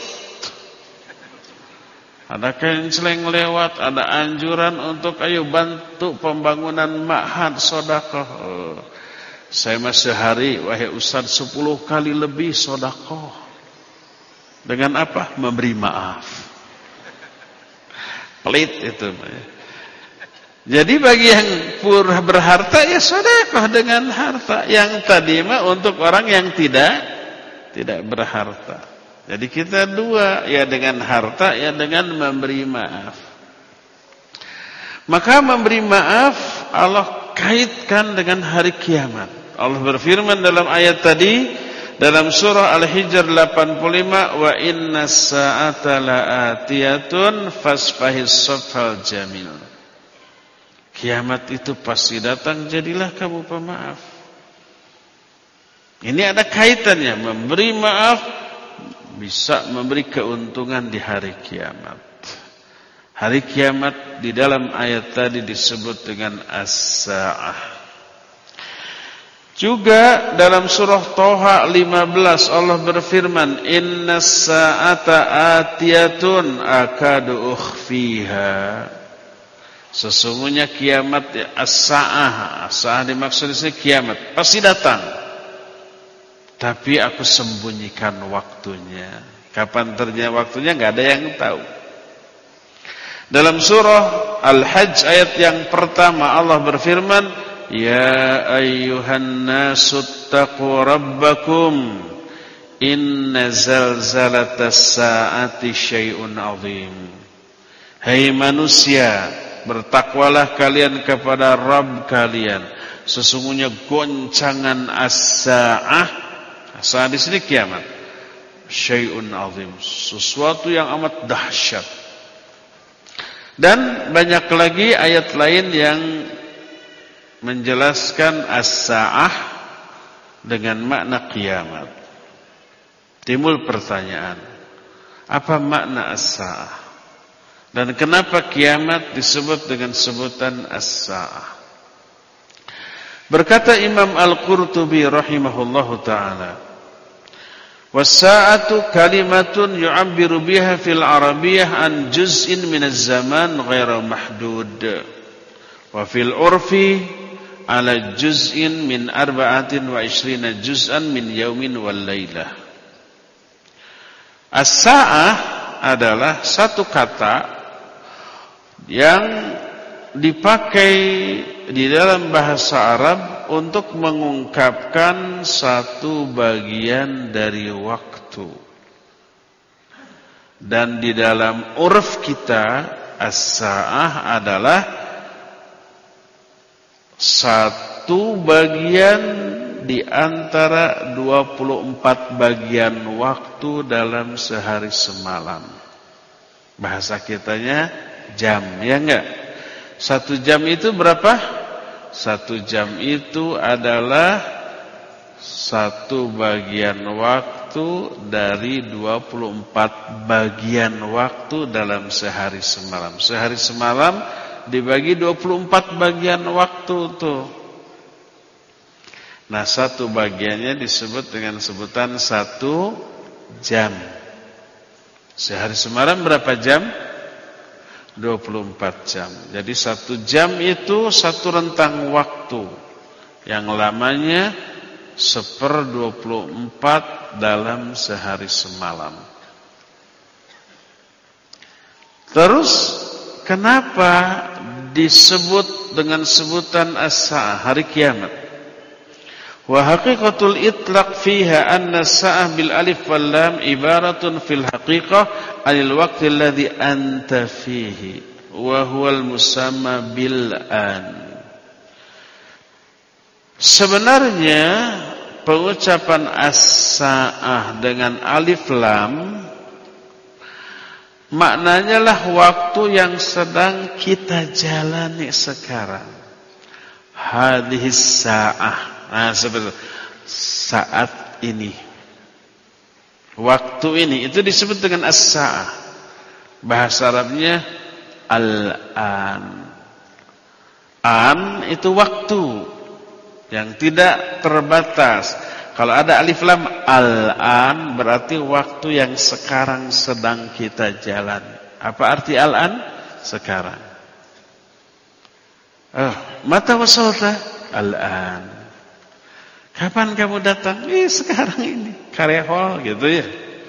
Ada kenceleng lewat, ada anjuran untuk ayo bantu pembangunan ma'had sedekah. Oh, saya mah sehari, wahai Ustaz, sepuluh kali lebih sedekah. Dengan apa? Memberi maaf. Pelit itu. Jadi bagi yang pura berharta, ya sedekah dengan harta. Yang tadi mah untuk orang yang tidak tidak berharta. Jadi kita dua, ya dengan harta, ya dengan memberi maaf. Maka memberi maaf Allah kaitkan dengan hari kiamat. Allah berfirman dalam ayat tadi, dalam surah Al-Hijr delapan puluh lima, wa inna sa'ata la'atiyatun fasfahis safhal jamil. Kiamat itu pasti datang, jadilah kamu pemaaf. Ini ada kaitannya, memberi maaf bisa memberi keuntungan di hari kiamat. Hari kiamat di dalam ayat tadi disebut dengan as-sa'ah. Juga dalam surah Toha lima belas Allah berfirman, inna sa'ata atiyatun akadu ukhfiha. Sesungguhnya kiamat, as-sa'ah, as-sa'ah dimaksud di sini kiamat, pasti datang. Tapi aku sembunyikan waktunya. Kapan terjadi waktunya nggak ada yang tahu. Dalam surah Al-Hajj ayat yang pertama Allah berfirman, ya ayyuhan nasu taqu rabbakum inna zalzalatas saati syai'un azim. Hai manusia, bertakwalah kalian kepada Rabb kalian. Sesungguhnya goncangan as-sa'ah, as-sa'ah di sini kiamat, syai'un azim, sesuatu yang amat dahsyat. Dan banyak lagi ayat lain yang menjelaskan as-sa'ah dengan makna kiamat. Timbul pertanyaan, apa makna as-sa'ah? Dan kenapa kiamat disebut dengan sebutan as-sa'ah? Berkata Imam Al-Qurtubi rahimahullahu ta'ala, was-sa'atu kalimatun yu'abbiru biha fil arabiyyah an juz'in minaz zaman ghaira mahdud. Wa fil urfi ala juz'in min arba'atin wa ishrina juz'an min yaumin wal lailah. As-sa'ah adalah satu kata yang dipakai di dalam bahasa Arab untuk mengungkapkan satu bagian dari waktu. Dan di dalam urf kita, as-sa'ah adalah satu bagian di antara dua puluh empat bagian waktu dalam sehari semalam. Bahasa kitanya jam, ya enggak? Satu jam itu berapa? Satu jam itu adalah satu bagian waktu dari dua puluh empat bagian waktu dalam sehari semalam. Sehari semalam dibagi dua puluh empat bagian waktu tuh. Nah, satu bagiannya disebut dengan sebutan satu jam. Sehari semalam berapa jam? dua puluh empat jam. Jadi satu jam itu satu rentang waktu yang lamanya seper dua puluh empat dalam sehari semalam. Terus kenapa disebut dengan sebutan as-sa'ah, hari kiamat? Wa haqiqatul itlaq fiha anna as-sa'ah bil alif wal lam ibaratun fil haqiqah anil waqti alladhi anta fihi wa huwal musamma bil an. Sebenarnya pengucapan as-sa'ah dengan alif lam maknanya lah waktu yang sedang kita jalani sekarang. Hadhis sa'ah. Nah, seperti saat ini, waktu ini, itu disebut dengan as-sa'ah. Bahasa Arabnya al-an. An itu waktu yang tidak terbatas. Kalau ada alif lam al-an berarti waktu yang sekarang sedang kita jalani. Apa arti al-an? Sekarang. Oh, mata wasalta al-an. Kapan kamu datang? Eh, sekarang ini. Karehol gitu ya.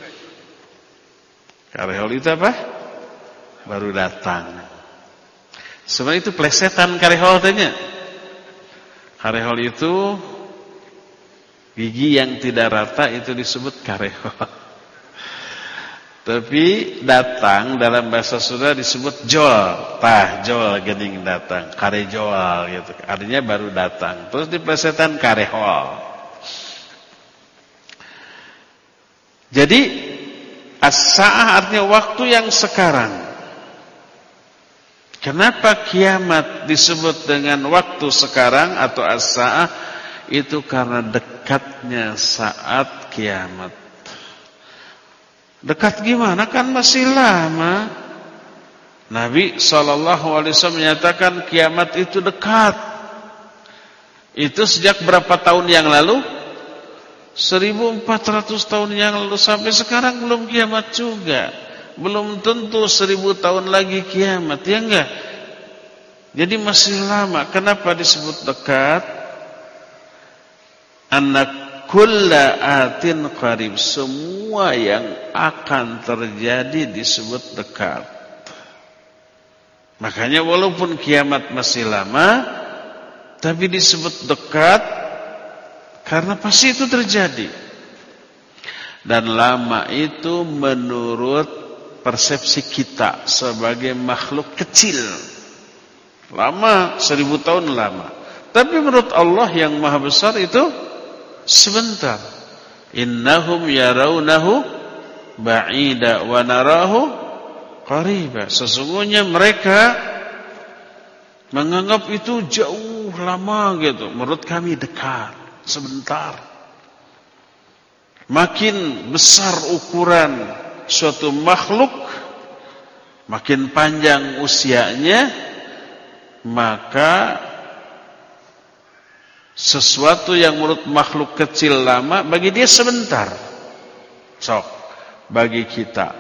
Karehol itu apa? Baru datang. Sebenarnya itu plesetan karehol tanya. Karehol itu gigi yang tidak rata, itu disebut karehol. Tapi datang dalam bahasa Sunda disebut jol. Tah, jol gening datang. Karejol gitu. Artinya baru datang. Terus diplesetan karehol. Jadi as-sa'ah artinya waktu yang sekarang. Kenapa kiamat disebut dengan waktu sekarang atau as-sa'ah? Itu karena dekatnya saat kiamat. Dekat gimana? Kan masih lama. Nabi shallallahu alaihi wasallam menyatakan kiamat itu dekat. Itu sejak berapa tahun yang lalu? seribu empat ratus tahun yang lalu. Sampai sekarang belum kiamat juga. Belum tentu seribu tahun lagi kiamat. Ya enggak? Jadi masih lama. Kenapa disebut dekat? Anak kulla atin qarib, semua yang akan terjadi disebut dekat. Makanya walaupun kiamat masih lama, tapi disebut dekat karena pasti itu terjadi. Dan lama itu menurut persepsi kita sebagai makhluk kecil. Lama, seribu tahun lama. Tapi menurut Allah yang maha besar itu sebentar. Innahum yarawnahu ba'ida wa narahu qariba. Sesungguhnya mereka menganggap itu jauh lama gitu. Menurut kami dekat, sebentar. Makin besar ukuran suatu makhluk, makin panjang usianya, maka sesuatu yang menurut makhluk kecil lama, bagi dia sebentar. Sok, bagi kita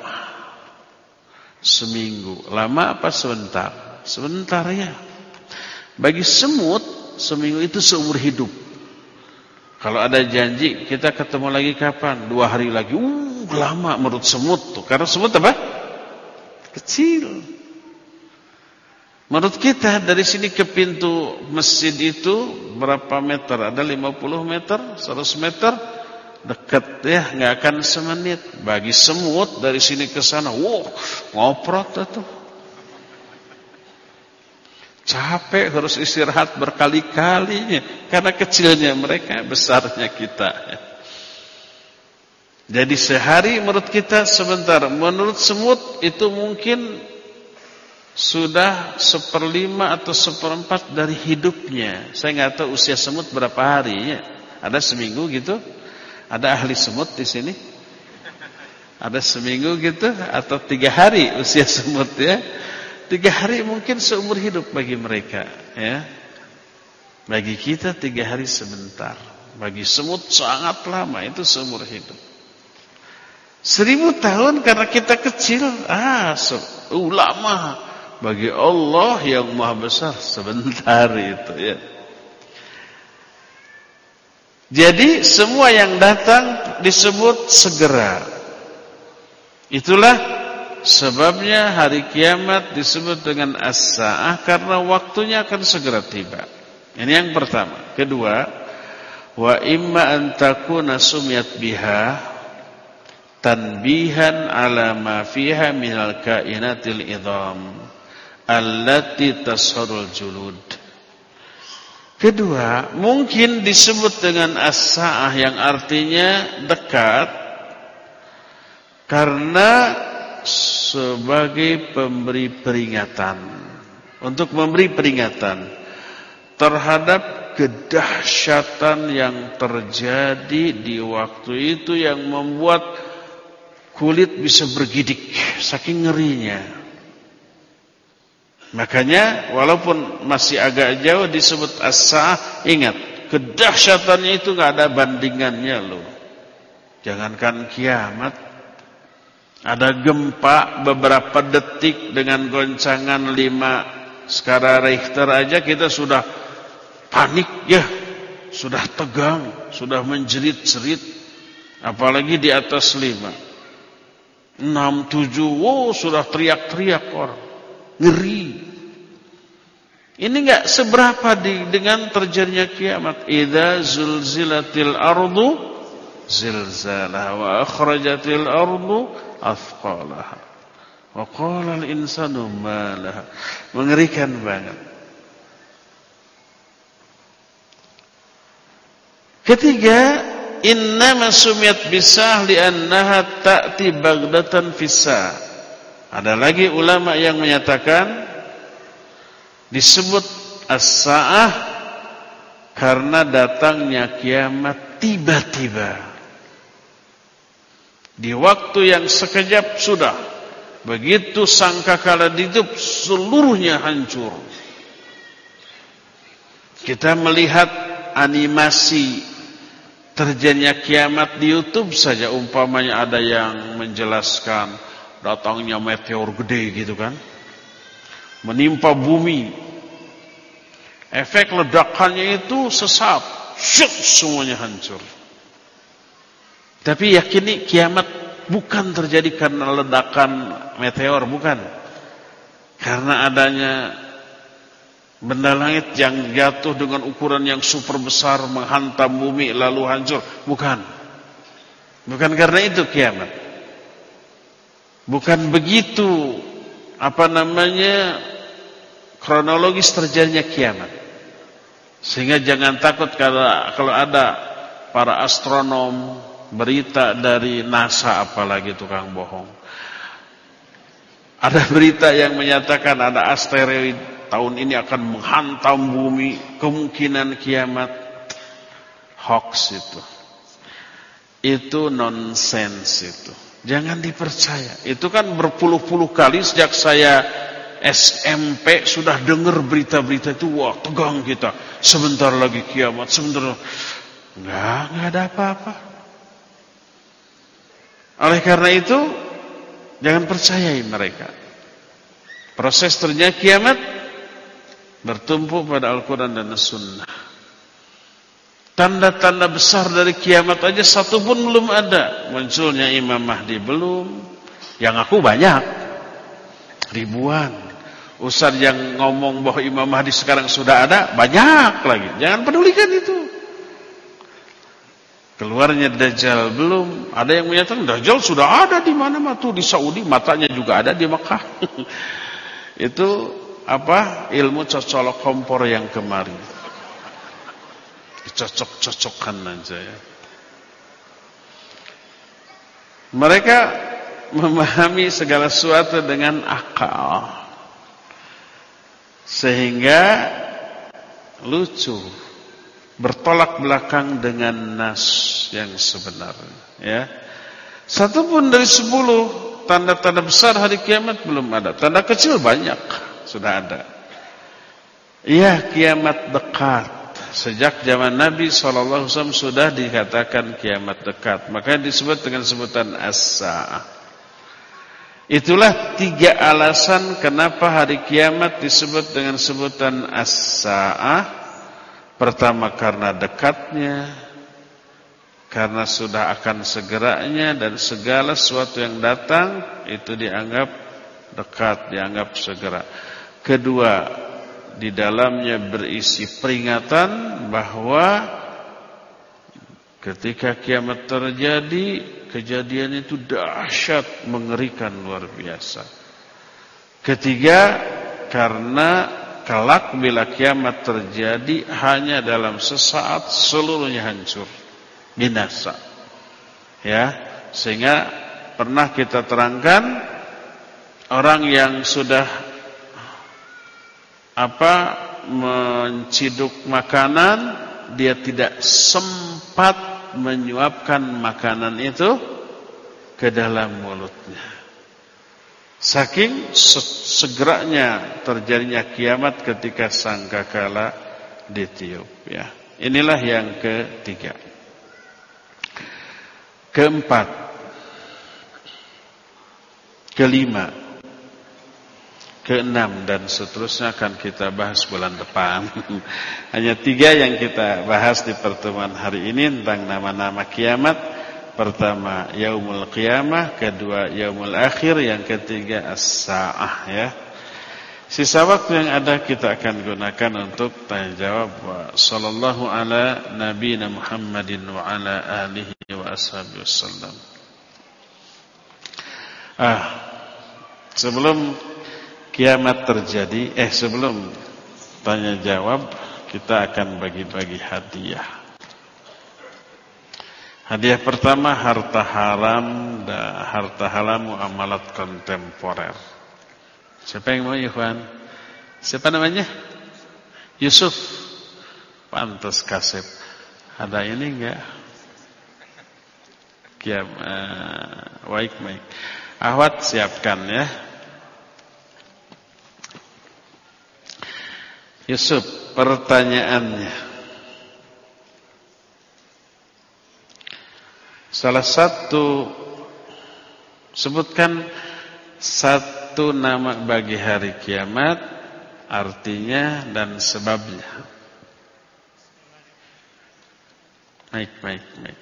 seminggu. Lama apa sebentar? Sebentar ya. Bagi semut, seminggu itu seumur hidup. Kalau ada janji, kita ketemu lagi kapan? Dua hari lagi. Uh, lama menurut semut tuh. Karena semut apa? Kecil. Menurut kita dari sini ke pintu masjid itu berapa meter? Ada lima puluh meter, seratus meter, dekat ya, nggak akan semenit. Bagi semut dari sini ke sana, wow, ngoprot itu. Capek, harus istirahat berkali-kalinya karena kecilnya mereka, besarnya kita. Jadi sehari menurut kita sebentar, menurut semut itu mungkin sudah seperlima atau seperempat dari hidupnya. Saya nggak tahu usia semut berapa hari ya. Ada seminggu gitu? Ada ahli semut di sini? Ada seminggu gitu? Atau tiga hari usia semut ya? Tiga hari mungkin seumur hidup bagi mereka ya. Bagi kita tiga hari sebentar. Bagi semut sangat lama, itu seumur hidup. Seribu tahun karena kita kecil, ah, uh, lama. Bagi Allah yang maha besar sebentar itu ya. Jadi semua yang datang disebut segera. Itulah sebabnya hari kiamat disebut dengan as-sa'ah, karena waktunya akan segera tiba. Ini yang pertama. Kedua, wa imma an takuna sumiyat biha tanbihan ala ma fiha minal kainatil idham allati tasharul julud. Kedua, mungkin disebut dengan as-sa'ah yang artinya dekat karena sebagai pemberi peringatan, untuk memberi peringatan terhadap kedahsyatan yang terjadi di waktu itu yang membuat kulit bisa bergidik saking ngerinya. Makanya walaupun masih agak jauh disebut as-sa'ah, ingat kedahsyatannya itu gak ada bandingannya loh. Jangankan kiamat, ada gempa beberapa detik dengan goncangan lima skala Richter aja kita sudah panik ya, sudah tegang, sudah menjerit-jerit, apalagi di atas lima, enam, tujuh, wow sudah teriak-teriak orang, ngeri. Ini enggak seberapa di, dengan terjadinya kiamat. Idza zulzilatil ardu zilzalaha wa akhrajatil ardu athqalaha wa qala al-insanu ma laha. Mengerikan banget. Ketiga, innama sumiyat bisah li'annaha ta'ti baghdatan fisa. Ada lagi ulama yang menyatakan disebut as-sa'ah karena datangnya kiamat tiba-tiba. Di waktu yang sekejap sudah. Begitu sangkakala ditiup, seluruhnya hancur. Kita melihat animasi terjadinya kiamat di YouTube saja, umpamanya ada yang menjelaskan datangnya meteor gede gitu kan, menimpa bumi, efek ledakannya itu sesat, syuk, semuanya hancur. Tapi yakini kiamat bukan terjadi karena ledakan meteor, bukan, karena adanya benda langit yang jatuh dengan ukuran yang super besar menghantam bumi lalu hancur. Bukan. Bukan karena itu kiamat. Bukan begitu apa namanya kronologis terjadinya kiamat. Sehingga jangan takut kalau kalau ada para astronom berita dari NASA, apalagi tukang bohong. Ada berita yang menyatakan ada asteroid tahun ini akan menghantam bumi, kemungkinan kiamat. Hoax itu. Itu nonsens itu. Jangan dipercaya. Itu kan berpuluh-puluh kali sejak saya S M P sudah dengar berita-berita itu. Wah, tegang kita. Sebentar lagi kiamat, sebentar. Enggak, enggak ada apa-apa. Oleh karena itu, jangan percayai mereka. Proses terjadinya kiamat bertumpu pada Al-Quran dan As-Sunnah. Tanda-tanda besar dari kiamat aja satu pun belum ada. Munculnya Imam Mahdi belum. Yang aku banyak, ribuan. Ustaz yang ngomong bahwa Imam Mahdi sekarang sudah ada, banyak lagi. Jangan pedulikan itu. Keluarnya Dajjal belum. Ada yang menyatakan Dajjal sudah ada di mana-mana tuh, di Saudi, matanya juga ada di Mekah. Itu apa? Ilmu cocolok kompor yang kemarin. Cocok-cocokkan aja ya. Mereka memahami segala sesuatu dengan akal. Sehingga lucu, bertolak belakang dengan nas yang sebenarnya ya. Satu pun dari sepuluh tanda-tanda besar hari kiamat belum ada. Tanda kecil banyak sudah ada. Iya, kiamat dekat. Sejak zaman Nabi shallallahu alaihi wasallam sudah dikatakan kiamat dekat. Makanya disebut dengan sebutan as-sa'ah. Itulah tiga alasan kenapa hari kiamat disebut dengan sebutan as-sa'ah. Pertama, karena dekatnya, karena sudah akan segeranya, dan segala sesuatu yang datang itu dianggap dekat, dianggap segera. Kedua, di dalamnya berisi peringatan bahwa ketika kiamat terjadi, kejadian itu dahsyat, mengerikan, luar biasa. Ketiga, karena kelak bila kiamat terjadi hanya dalam sesaat seluruhnya hancur, binasa. Ya, sehingga pernah kita terangkan orang yang sudah apa menciduk makanan, dia tidak sempat menyuapkan makanan itu ke dalam mulutnya. Saking segeranya terjadinya kiamat ketika sangkakala ditiup ya. Inilah yang ketiga. Keempat, kelima, keenam dan seterusnya akan kita bahas bulan depan. Hanya tiga yang kita bahas di pertemuan hari ini tentang nama-nama kiamat. Pertama, yaumul qiyamah, kedua yaumul akhir, yang ketiga as-sa'ah ya. Sisa waktu yang ada kita akan gunakan untuk tanya jawab. Sallallahu ala nabiyina Muhammadin wa ala alihi wa ashabihi wasallam. Ah, sebelum kiamat terjadi, eh sebelum tanya jawab, kita akan bagi-bagi hadiah. Hadiah pertama harta haram dan harta haram muamalat kontemporer. Siapa yang mau, Ikhwan? Siapa namanya? Yusuf. Pantas kasep. Ada ini enggak? Kiam, uh, baik baik. Ahwat siapkan ya. Yusuf, pertanyaannya. Salah satu, sebutkan satu nama bagi hari kiamat, artinya dan sebabnya. Baik, baik, baik.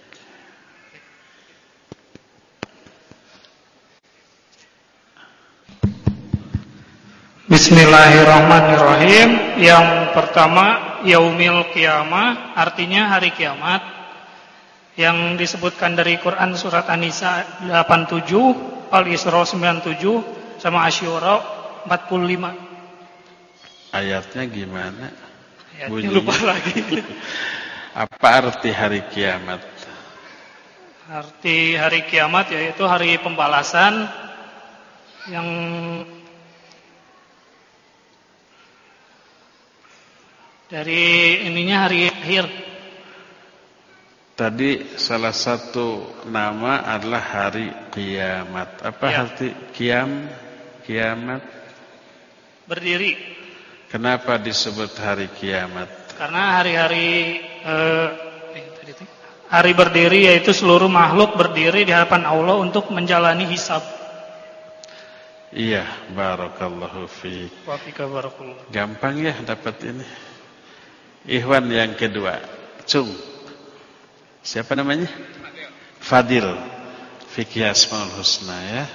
Bismillahirrahmanirrahim. Yang pertama, yaumil qiyamah, artinya hari kiamat. Yang disebutkan dari Quran surat An-Nisa delapan puluh tujuh, Al-Isra sembilan puluh tujuh, sama Asyura empat puluh lima. Ayatnya gimana? Ayatnya bunyinya? Lupa lagi. Apa arti hari kiamat? Arti hari kiamat yaitu hari pembalasan yang dari ininya hari akhir. Tadi salah satu nama adalah hari kiamat. Apa Ya. arti kiam? Kiamat. Berdiri. Kenapa disebut hari kiamat? Karena hari-hari eh, hari berdiri yaitu seluruh makhluk berdiri di hadapan Allah untuk menjalani hisab. Iya, barakallahu fiik. Wa fika barakallahu. Gampang ya dapat ini. Ikhwan yang kedua, Cung. Siapa namanya? Fadil. Fikih Asmaul Husna ya.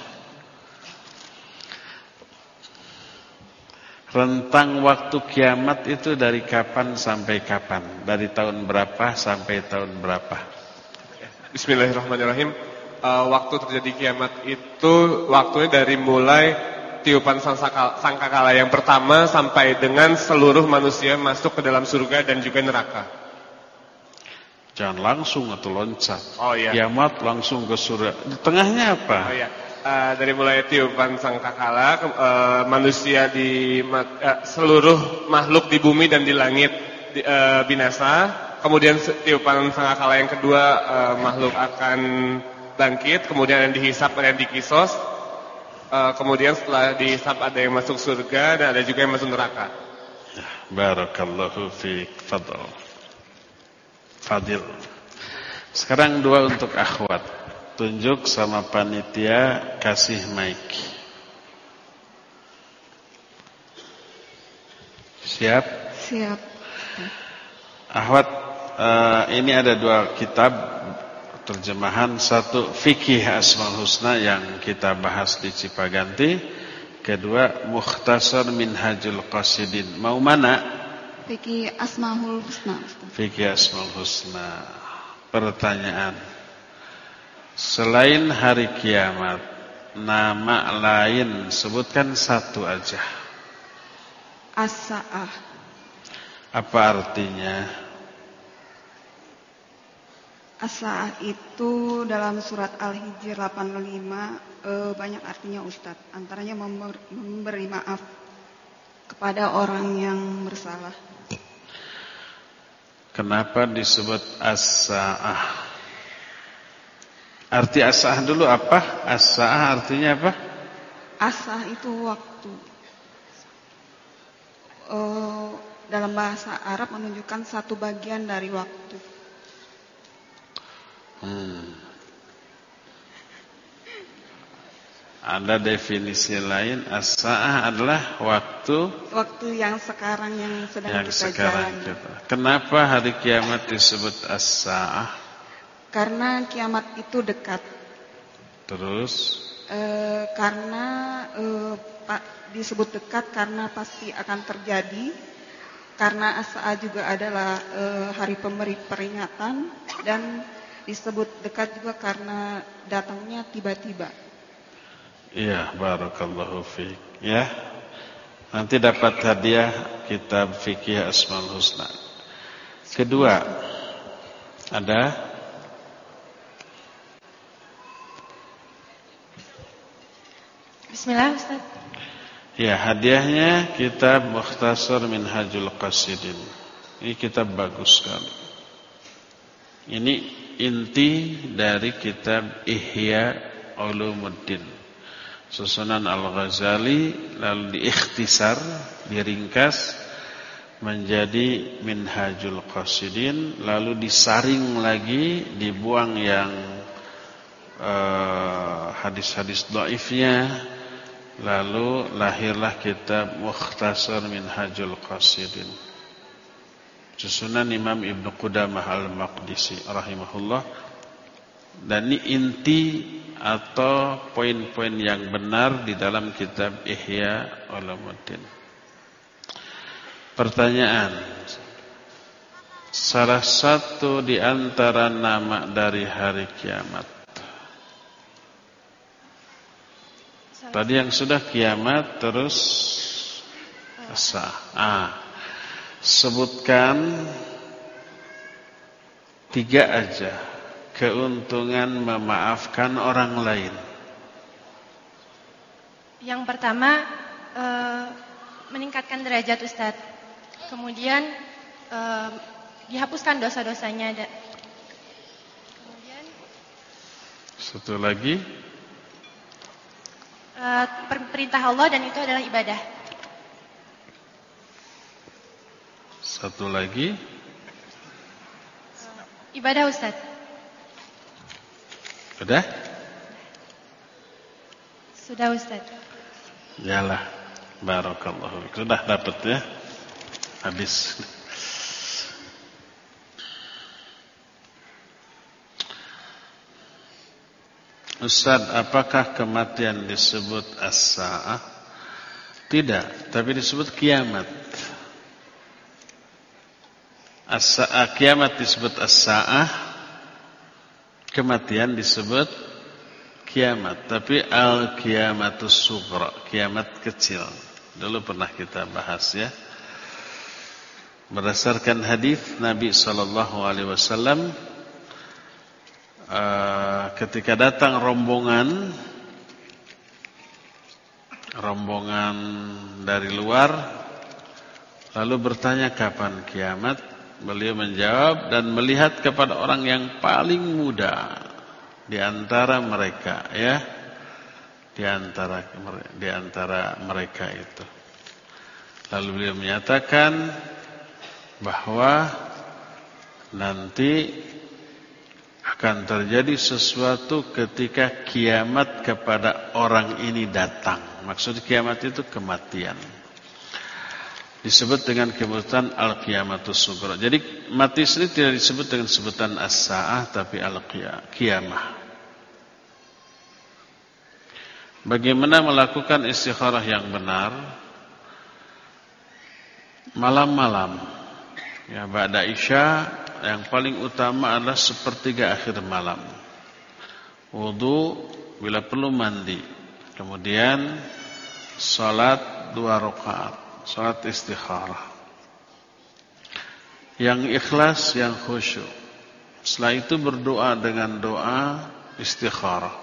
Rentang waktu kiamat itu dari kapan sampai kapan? Dari tahun berapa sampai tahun berapa? Bismillahirrahmanirrahim. Uh, waktu terjadi kiamat itu waktunya dari mulai tiupan sangkakala yang pertama sampai dengan seluruh manusia masuk ke dalam surga dan juga neraka. Jangan langsung atau loncat. Oh iya. Kiamat langsung ke surga. Di tengahnya apa? Oh iya. Uh, dari mulai tiupan sangkakala uh, manusia di uh, seluruh makhluk di bumi dan di langit di, uh, binasa. Kemudian tiupan sangkakala yang kedua uh, makhluk akan bangkit, kemudian yang dihisap dan yang dikisos. Uh, kemudian setelah dihisap ada yang masuk surga dan ada juga yang masuk neraka. Barakallahu fiik. Fadl. Fadil. Sekarang dua untuk akhwat. Tunjuk sama panitia, kasih mic. Siap? Siap. Akhwat, uh, ini ada dua kitab terjemahan. Satu Fikih Asmaul Husna yang kita bahas di Cipaganti. Kedua Mukhtasar Minhajul Qasidin. Mau mana? Fikih Asmaul Husna. Fikih Asmaul Husna. Pertanyaan. Selain hari kiamat, nama lain sebutkan satu aja. As-Sa'ah. Apa artinya? As-Sa'ah itu dalam surat Al-Hijr delapan puluh lima eh, banyak artinya Ustadz. Antaranya member, memberi maaf kepada orang yang bersalah. Kenapa disebut as-sa'ah? Arti as-sa'ah dulu apa? As-sa'ah artinya apa? As-Sa'ah itu waktu. Uh, dalam bahasa Arab menunjukkan satu bagian dari waktu. Hmm. Ada definisi lain, as-sa'ah adalah waktu Waktu yang sekarang yang sedang yang kita sekarang jalani. kita. Kenapa hari kiamat disebut as-sa'ah? Karena kiamat itu dekat. Terus E, Eh, karena eh, Pak disebut dekat karena pasti akan terjadi. Karena as-saah juga adalah eh, hari pemberi peringatan dan disebut dekat juga karena datangnya tiba-tiba. Iya, barakallahu fiik. Ya. Nanti dapat hadiah kitab fikih Asmaul Husna. Kedua, ada Bismillah Ustaz. ya, hadiahnya kitab Mukhtasar Minhajul Qasidin. Ini kitab bagus sekali. Ini inti dari kitab Ihya Ulumuddin susunan Al-Ghazali, lalu diikhtisar, diringkas menjadi Minhajul Qasidin, lalu disaring lagi, dibuang yang uh, hadis-hadis dhaifnya, lalu lahirlah kitab Mukhtasar Minhajul Qasidin susunan Imam Ibnu Qudamah Al-Maqdisi rahimahullah. Dan ini inti atau poin-poin yang benar di dalam kitab Ihya Ulumuddin. Pertanyaan, salah satu di antara nama dari hari kiamat. Tadi yang sudah kiamat terus as-saah. Ah, sebutkan tiga aja keuntungan memaafkan orang lain. Yang pertama, e, meningkatkan derajat Ustaz. Kemudian e, dihapuskan dosa-dosanya. Kemudian satu lagi, e, perintah Allah dan itu adalah ibadah. Satu lagi, e, ibadah Ustaz. sudah? Sudah Ustaz. Yalah, barakallahu. Sudah dapat ya? Habis. Ustaz, apakah kematian disebut as-saah? Tidak, tapi disebut kiamat. As-saah, kiamat disebut as-saah. Kematian disebut kiamat, tapi al-kiamatus sughra, kiamat kecil. Dulu pernah kita bahas ya. Berdasarkan hadis Nabi sallallahu alaihi wasallam, uh, ketika datang rombongan rombongan dari luar lalu bertanya kapan kiamat, beliau menjawab dan melihat kepada orang yang paling muda di antara mereka, ya, di antara di antara mereka itu. Lalu beliau menyatakan bahwa nanti akan terjadi sesuatu ketika kiamat kepada orang ini datang. Maksud kiamat itu kematian. Disebut dengan kemudian al-qiyamatus sughra. Jadi mati sendiri tidak disebut dengan sebutan as-saah, tapi al-qiyamah. Bagaimana melakukan istikharah yang benar? Malam-malam, ya, ba'da isya, yang paling utama adalah sepertiga akhir malam. Wudu, bila perlu mandi. Kemudian salat dua rakaat. Salat istikharah yang ikhlas, yang khusyuk. Setelah itu berdoa dengan doa istikharah.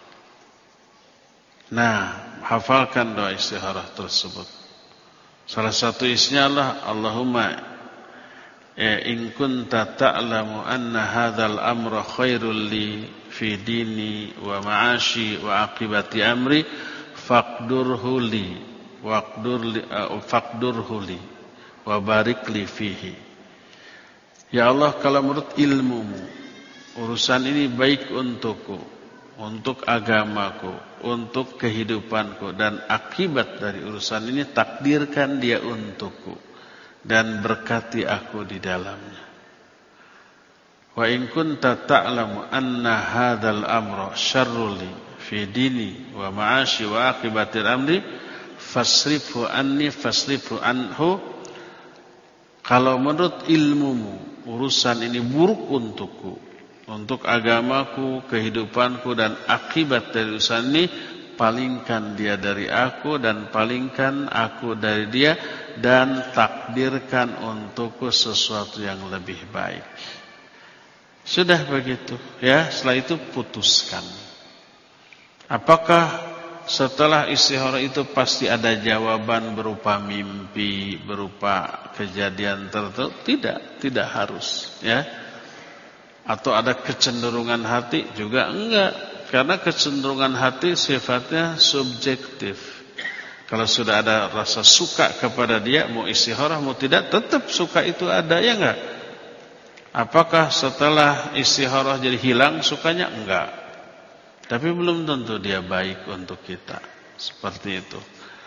Nah, hafalkan doa istikharah tersebut. Salah satu isinya Allah, Allahumma in kunta ta'lamu anna hadzal amra khairul li fi dini wa ma'ashi wa aqibati amri faqdurhu li waqdur li uh, faqdurhu li wa barik li fihi. Ya Allah, kalau menurut ilmumu urusan ini baik untukku, untuk agamaku, untuk kehidupanku, dan akibat dari urusan ini takdirkan dia untukku dan berkati aku di dalamnya. Wa in kunta ta'lamu anna hadzal amra syarrul li fi dini wa ma'ashi wa aqibatil amri fasrifhu anni fasrifhu anhu. Kalau menurut ilmumu urusan ini buruk untukku, untuk agamaku, kehidupanku dan akibat dari urusan ini, palingkan dia dari aku dan palingkan aku dari dia, dan takdirkan untukku sesuatu yang lebih baik. Sudah begitu ya, setelah itu putuskan. Apakah setelah istikharah itu pasti ada jawaban berupa mimpi, berupa kejadian tertentu? Tidak, tidak harus ya. Atau ada kecenderungan hati? Juga enggak. Karena kecenderungan hati sifatnya subjektif. Kalau sudah ada rasa suka kepada dia, mau istikharah mau tidak, tetap suka itu ada, ya enggak? Apakah setelah istikharah jadi hilang sukanya? Enggak. Tapi belum tentu dia baik untuk kita. Seperti itu.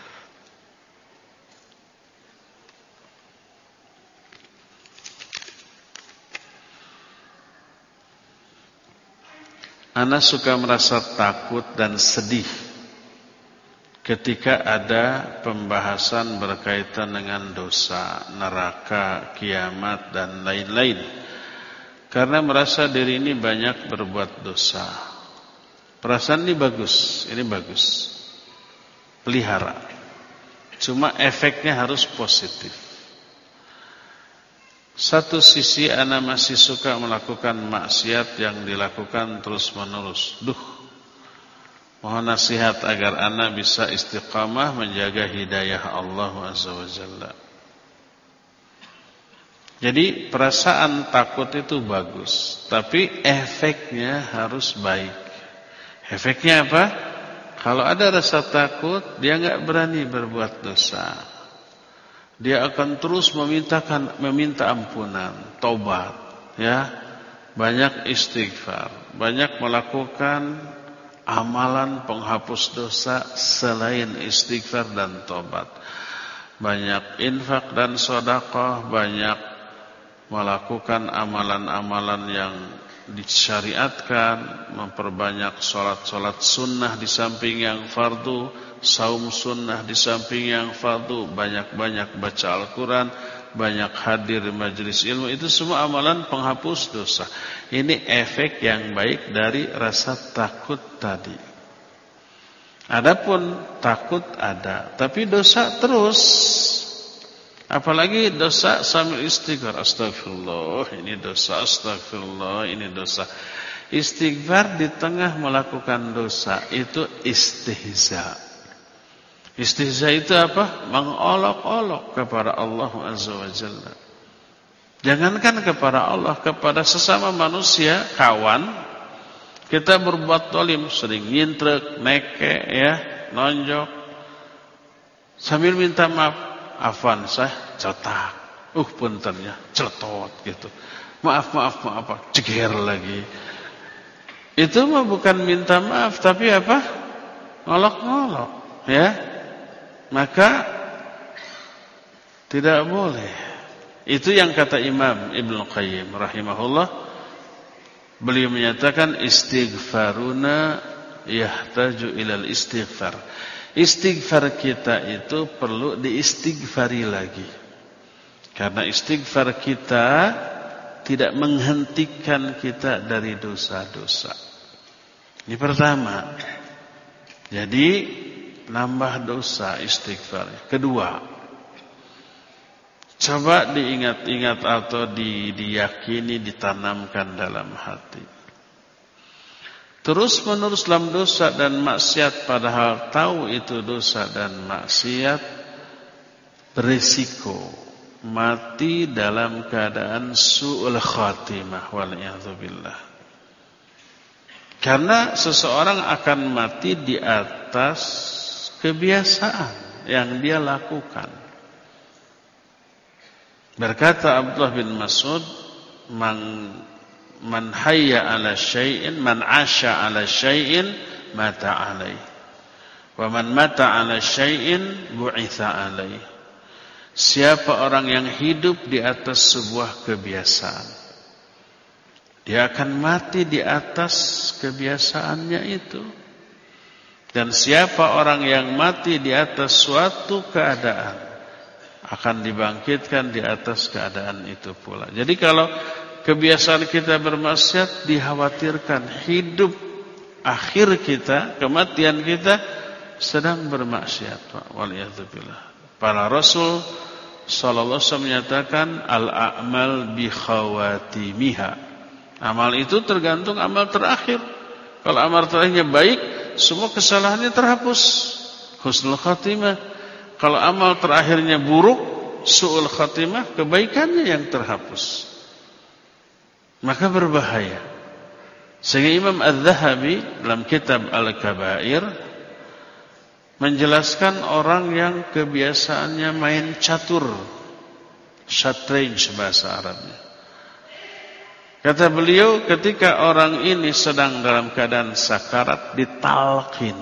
Ana suka merasa takut dan sedih ketika ada pembahasan berkaitan dengan dosa, neraka, kiamat dan lain-lain. Karena merasa diri ini banyak berbuat dosa. Perasaan ini bagus, ini bagus. Pelihara. Cuma efeknya harus positif. Satu sisi ana masih suka melakukan maksiat yang dilakukan terus menerus. Duh, mohon nasihat agar ana bisa istiqamah menjaga hidayah Allah Azza wa Jalla. Jadi perasaan takut itu bagus, tapi efeknya harus baik. Efeknya apa? Kalau ada rasa takut, dia enggak berani berbuat dosa. Dia akan terus memintakan, meminta ampunan, taubat, ya, banyak istighfar, banyak melakukan amalan penghapus dosa selain istighfar dan taubat, banyak infak dan sedekah, banyak melakukan amalan-amalan yang disyariatkan, memperbanyak sholat-sholat sunnah di samping yang fardu, saum sunnah di samping yang fardu, banyak-banyak baca Al-Quran, banyak hadir majelis ilmu. Itu semua amalan penghapus dosa. Ini efek yang baik dari rasa takut tadi. Adapun takut ada, tapi dosa terus. Apalagi dosa sambil istighfar, astagfirullah, ini dosa, astagfirullah, ini dosa. Istighfar di tengah melakukan dosa itu istihza. Istihza itu apa? Mengolok-olok kepada Allah Azza wa Jalla. Jangankan kepada Allah, kepada sesama manusia, kawan, kita berbuat zalim, sering nyintrek, neke, ya, nonjok, sambil minta maaf. Afan saya cetak, uh puntennya celetot gitu. Maaf maaf maaf apa? Ceger lagi. Itu mah bukan minta maaf, tapi apa? Ngolok-ngolok, ya. Maka tidak boleh. Itu yang kata Imam Ibnu Qayyim rahimahullah. Beliau menyatakan istighfaruna yahtaju ilal istighfar. Istighfar kita itu perlu diistighfari lagi. Karena istighfar kita tidak menghentikan kita dari dosa-dosa. Ini pertama. Jadi nambah dosa istighfar. Kedua, coba diingat-ingat atau di, diyakini, ditanamkan dalam hati. Terus menerus dalam dosa dan maksiat, padahal tahu itu dosa dan maksiat, berisiko mati dalam keadaan su'ul khatimah, wal'iyadzubillah. Karena seseorang akan mati di atas kebiasaan yang dia lakukan. Berkata Abdullah bin Mas'ud, man Man hayya ala syai'in, man asha ala syai'in, mata alaih. Wa man mata ala syai'in, bu'itha alaih. Siapa orang yang hidup di atas sebuah kebiasaan, dia akan mati di atas kebiasaannya itu. Dan siapa orang yang mati di atas suatu keadaan akan dibangkitkan di atas keadaan itu pula. Jadi kalau kebiasaan kita bermaksiat, dikhawatirkan hidup akhir kita, kematian kita sedang bermaksiat. Waliyadzubillah. Para Rasul sallallahu alaihi wasallam menyatakan al-a'mal bi khawatimiha. Amal itu tergantung amal terakhir. Kalau amal terakhirnya baik, semua kesalahannya terhapus, husnul khatimah. Kalau amal terakhirnya buruk, su'ul khatimah, kebaikannya yang terhapus. Maka berbahaya. Sehingga Imam Az-Zahabi dalam kitab Al-Kabair menjelaskan orang yang kebiasaannya main catur, syatranj bahasa Arabnya. Kata beliau, ketika orang ini sedang dalam keadaan sakarat, ditalqin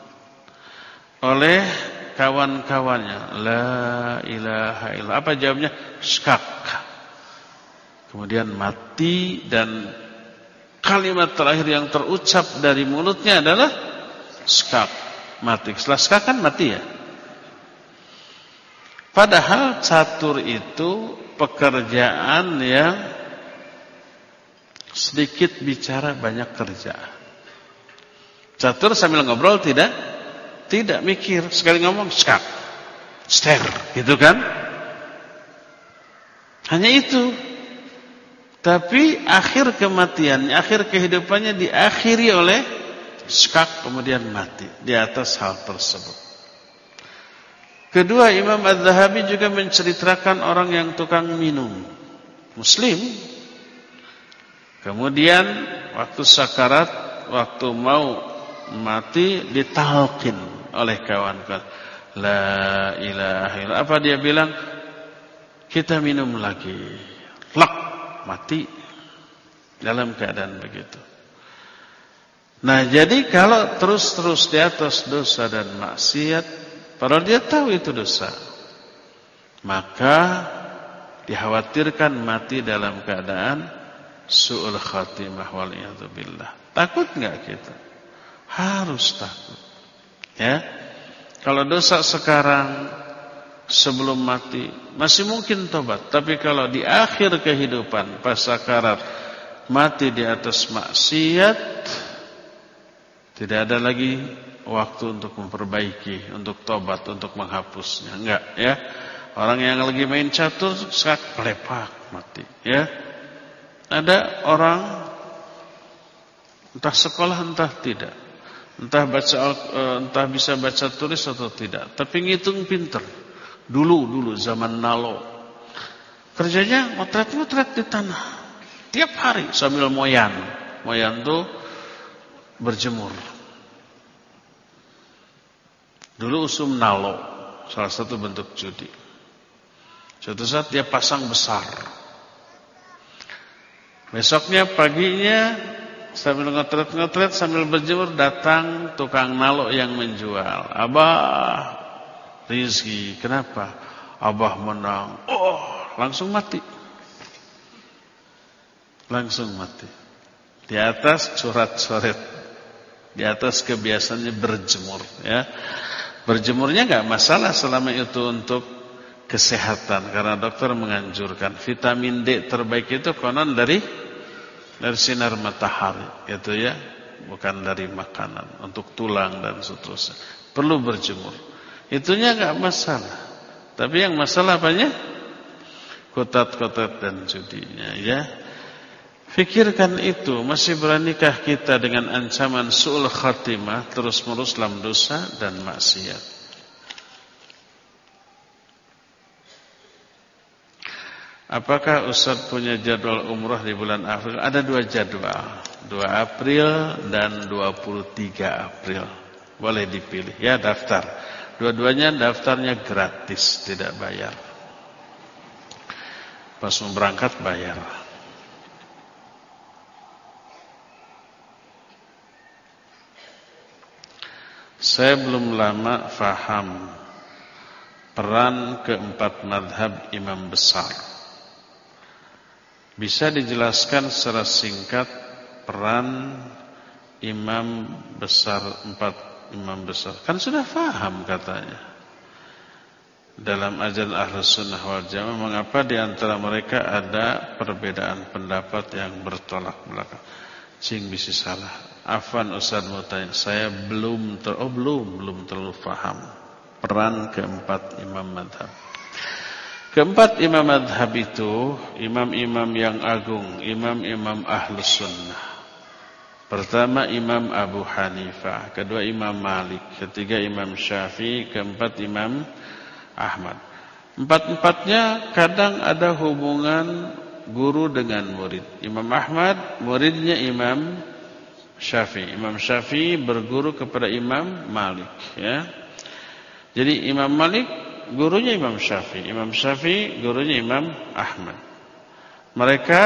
oleh kawan-kawannya, la ilaha illallah. Apa jawabnya? Skak. Kemudian mati, dan kalimat terakhir yang terucap dari mulutnya adalah skak. Mati. Setelah skak kan mati ya. Padahal catur itu pekerjaan yang sedikit bicara banyak kerja. Catur sambil ngobrol tidak? Tidak mikir. Sekali ngomong skak, stare, gitu kan? Hanya itu. Tapi akhir kematiannya, akhir kehidupannya diakhiri oleh skak, kemudian mati di atas hal tersebut. Kedua, Imam Az-Zahabi juga menceritakan orang yang tukang minum, Muslim. Kemudian waktu sakarat, waktu mau mati, ditalqin oleh kawan-kawan, la ilaha illallah. Apa dia bilang? Kita minum lagi. Lak, mati dalam keadaan begitu. Nah, jadi kalau terus-terus di atas dosa dan maksiat, padahal dia tahu itu dosa, maka dikhawatirkan mati dalam keadaan su'ul khatimah, waliyadzubillah. Takut enggak kita? Harus takut. Ya. Kalau dosa sekarang sebelum mati masih mungkin tobat, tapi kalau di akhir kehidupan pas sakarat mati di atas maksiat, tidak ada lagi waktu untuk memperbaiki, untuk tobat, untuk menghapusnya. Enggak, ya. Orang yang lagi main catur sak lepak mati, ya. Ada orang entah sekolah entah tidak, entah baca entah bisa baca tulis atau tidak, tapi ngitung pinter. Dulu dulu zaman nalo, kerjanya motret-motret di tanah tiap hari sambil moyan. Moyan tuh berjemur. Dulu usum nalo, salah satu bentuk judi. Suatu saat dia pasang besar. Besoknya paginya sambil ngotret-ngotret sambil berjemur, datang tukang nalo yang menjual. Abah, Rizki, kenapa? Abah menang. Oh, langsung mati. Langsung mati. Di atas coret-coret, di atas kebiasaannya berjemur, ya. Berjemurnya enggak masalah selama itu untuk kesehatan, karena dokter menganjurkan. Vitamin D terbaik itu konon dari dari sinar matahari, gitu ya, bukan dari makanan, untuk tulang dan seterusnya. Perlu berjemur. Itunya enggak masalah. Tapi yang masalah apanya? Kotat-kotat dan judinya, ya. Fikirkan itu, masih beranikah kita dengan ancaman su'ul khatimah terus-menerus dalam dosa dan maksiat? Apakah Ustaz punya jadwal umrah di bulan April? Ada dua jadwal, dua April dan dua puluh tiga April. Boleh dipilih, ya, daftar. Dua-duanya daftarnya gratis, tidak bayar. Pas mau berangkat bayar. Saya belum lama faham peran keempat madhab imam besar. Bisa dijelaskan secara singkat peran imam besar empat imam besar. Kan sudah faham katanya. Dalam ajaran Ahlus Sunnah wal Jamaah, mengapa di antara mereka ada perbedaan pendapat yang bertolak belakang? Cing bisa salah. Afwan Ustaz mau tanya, saya belum ter oh belum belum terlalu faham peran keempat imam madhab. Keempat imam madhab itu imam-imam yang agung, imam-imam Ahlus Sunnah. Pertama Imam Abu Hanifah, kedua Imam Malik, ketiga Imam Syafi'i, keempat Imam Ahmad. Empat-empatnya kadang ada hubungan guru dengan murid. Imam Ahmad muridnya Imam Syafi'i. Imam Syafi'i berguru kepada Imam Malik, ya. Jadi Imam Malik gurunya Imam Syafi'i, Imam Syafi'i gurunya Imam Ahmad. Mereka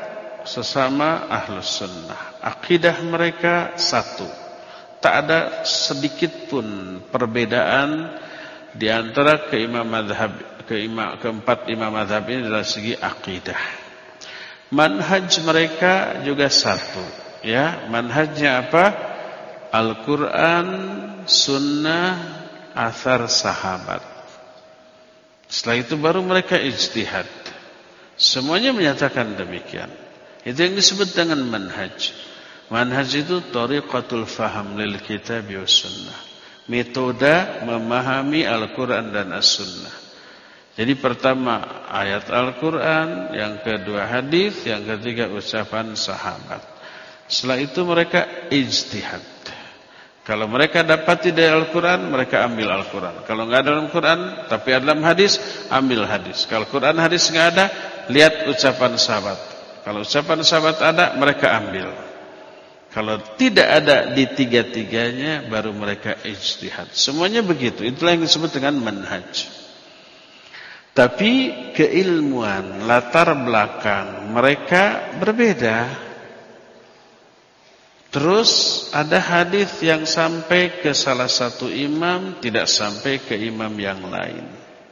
sesama Ahlus Sunnah. Akidah mereka satu. Tak ada sedikit pun perbedaan di antara keimam mazhab keimam keempat imam mazhab ini dari segi akidah. Manhaj mereka juga satu, ya. Manhajnya apa? Al-Qur'an, Sunnah, athar sahabat. Setelah itu baru mereka ijtihad. Semuanya menyatakan demikian. Itu yang disebut dengan manhaj. Manhaj itu tariqatul faham lil kitab wa sunnah. Metode memahami Al-Quran dan As-Sunnah. Jadi pertama ayat Al-Quran, yang kedua hadis, yang ketiga ucapan sahabat. Setelah itu mereka ijtihad. Kalau mereka dapati dari Al-Quran, mereka ambil Al-Quran. Kalau enggak ada dalam Quran, tapi ada dalam hadis, ambil hadis. Kalau Quran hadis enggak ada, lihat ucapan sahabat. Kalau ucapan sahabat ada, mereka ambil. Kalau tidak ada di tiga-tiganya, baru mereka ijtihad. Semuanya begitu. Itulah yang disebut dengan manhaj. Tapi keilmuan, latar belakang mereka berbeda. Terus ada hadis yang sampai ke salah satu imam, tidak sampai ke imam yang lain.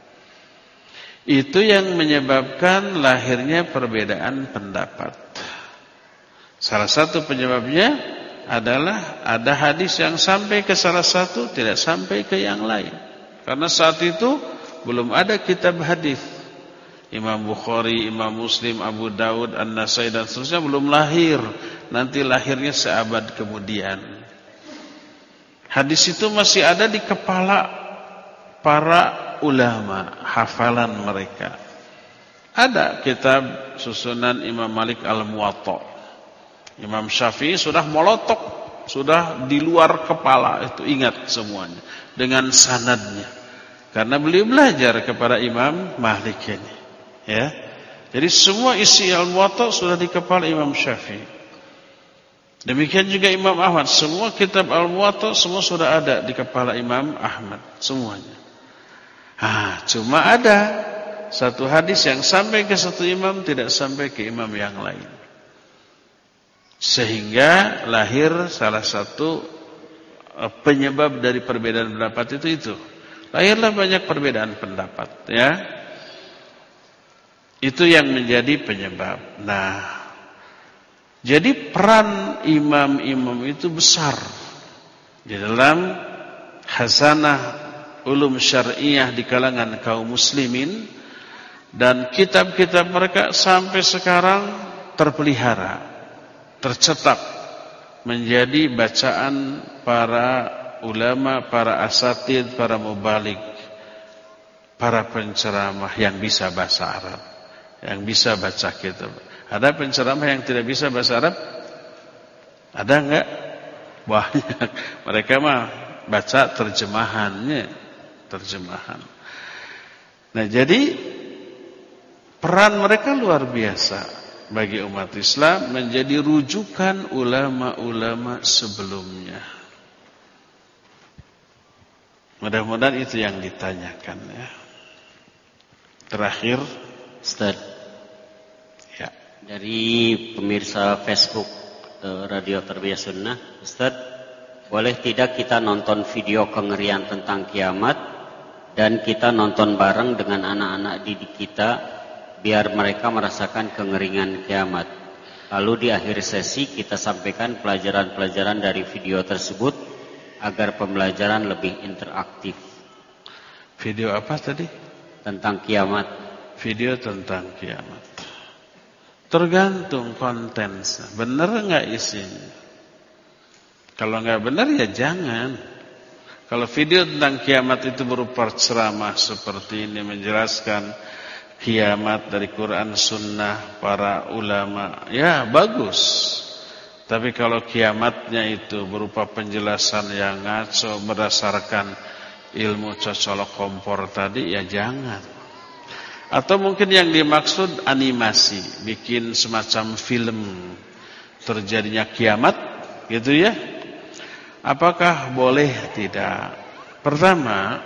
Itu yang menyebabkan lahirnya perbedaan pendapat. Salah satu penyebabnya adalah ada hadis yang sampai ke salah satu, tidak sampai ke yang lain. Karena saat itu belum ada kitab hadis. Imam Bukhari, Imam Muslim, Abu Daud, An-Nasai dan seterusnya belum lahir. Nanti lahirnya seabad kemudian. Hadis itu masih ada di kepala para ulama, hafalan mereka. Ada kitab susunan Imam Malik Al-Muwatta. Imam Syafi'i sudah molotok, sudah di luar kepala, itu ingat semuanya dengan sanadnya. Karena beliau belajar kepada Imam Malik ini, ya. Jadi semua isi Al-Muwatta sudah di kepala Imam Syafi'i. Demikian juga Imam Ahmad, semua kitab Al-Muwatta semua sudah ada di kepala Imam Ahmad semuanya. Ah, cuma ada satu hadis yang sampai ke satu imam, tidak sampai ke imam yang lain. Sehingga lahir salah satu penyebab dari perbedaan pendapat itu itu. Lahirlah banyak perbedaan pendapat, ya. Itu yang menjadi penyebab. Nah, jadi peran imam-imam itu besar di dalam khazanah ulum syar'iyah di kalangan kaum muslimin, dan kitab-kitab mereka sampai sekarang terpelihara, tercetak menjadi bacaan para ulama, para asatid, para mubalik, para penceramah yang bisa bahasa Arab, yang bisa baca kitab. Ada penceramah yang tidak bisa bahasa Arab? Ada enggak? Banyak. Mereka mah baca terjemahannya, terjemahan. Nah, jadi peran mereka luar biasa bagi umat Islam, menjadi rujukan ulama-ulama sebelumnya. Mudah-mudahan itu yang ditanyakan, ya. Terakhir, Ustaz. Ya. Dari pemirsa Facebook Radio Tarbiyah Sunnah, Ustaz, boleh tidak kita nonton video kengerian tentang kiamat dan kita nonton bareng dengan anak-anak didik kita biar mereka merasakan kengeringan kiamat. Lalu di akhir sesi kita sampaikan pelajaran-pelajaran dari video tersebut agar pembelajaran lebih interaktif. Video apa tadi? Tentang kiamat. Video tentang kiamat. Tergantung kontennya. Benar nggak isinya? Kalau nggak benar ya jangan. Kalau video tentang kiamat itu berupa ceramah seperti ini menjelaskan kiamat dari Quran Sunnah para ulama, ya bagus. Tapi kalau kiamatnya itu berupa penjelasan yang ngaco berdasarkan ilmu cocolok kompor tadi, ya jangan. Atau mungkin yang dimaksud animasi, bikin semacam film terjadinya kiamat, gitu ya. Apakah boleh? Tidak. Pertama,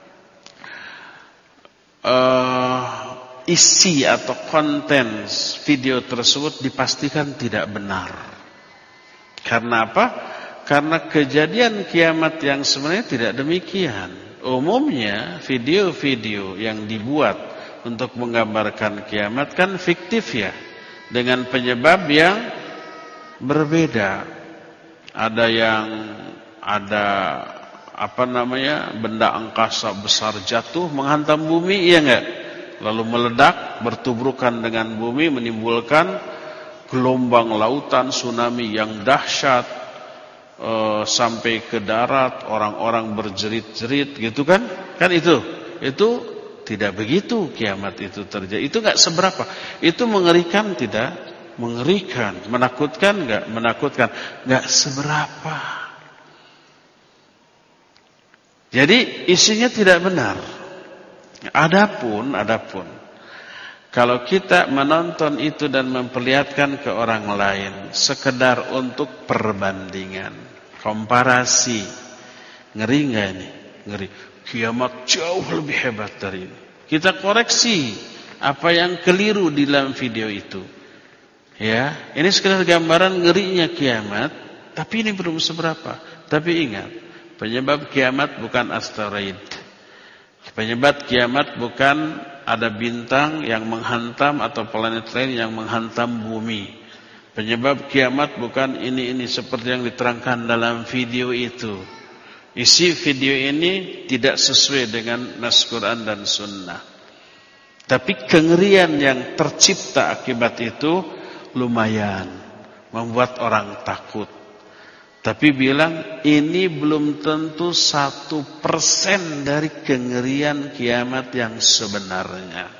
uh, isi atau konten video tersebut dipastikan tidak benar. Karena apa? Karena kejadian kiamat yang sebenarnya tidak demikian. Umumnya video-video yang dibuat untuk menggambarkan kiamat kan fiktif ya, dengan penyebab yang berbeda. Ada yang ada apa namanya benda angkasa besar jatuh menghantam bumi, iya enggak? Lalu meledak bertubrukan dengan bumi menimbulkan gelombang lautan tsunami yang dahsyat e, sampai ke darat, orang-orang berjerit-jerit gitu kan? Kan itu. Itu tidak begitu kiamat itu terjadi. Itu enggak seberapa. Itu mengerikan tidak? Mengerikan, menakutkan enggak? Menakutkan, enggak seberapa. Jadi isinya tidak benar. Adapun, adapun, kalau kita menonton itu dan memperlihatkan ke orang lain, sekedar untuk perbandingan, komparasi, ngeri enggak ini? Ngeri. Kiamat jauh lebih hebat dari ini. Kita koreksi apa yang keliru di dalam video itu. Ya, ini sekedar gambaran ngerinya kiamat, tapi ini belum seberapa. Tapi ingat, penyebab kiamat bukan asteroid. Penyebab kiamat bukan ada bintang yang menghantam atau planet lain yang menghantam bumi. Penyebab kiamat bukan ini-ini seperti yang diterangkan dalam video itu. Isi video ini tidak sesuai dengan nas Quran dan Sunnah. Tapi kengerian yang tercipta akibat itu lumayan membuat orang takut. Tapi bilang ini belum tentu satu persen dari kengerian kiamat yang sebenarnya.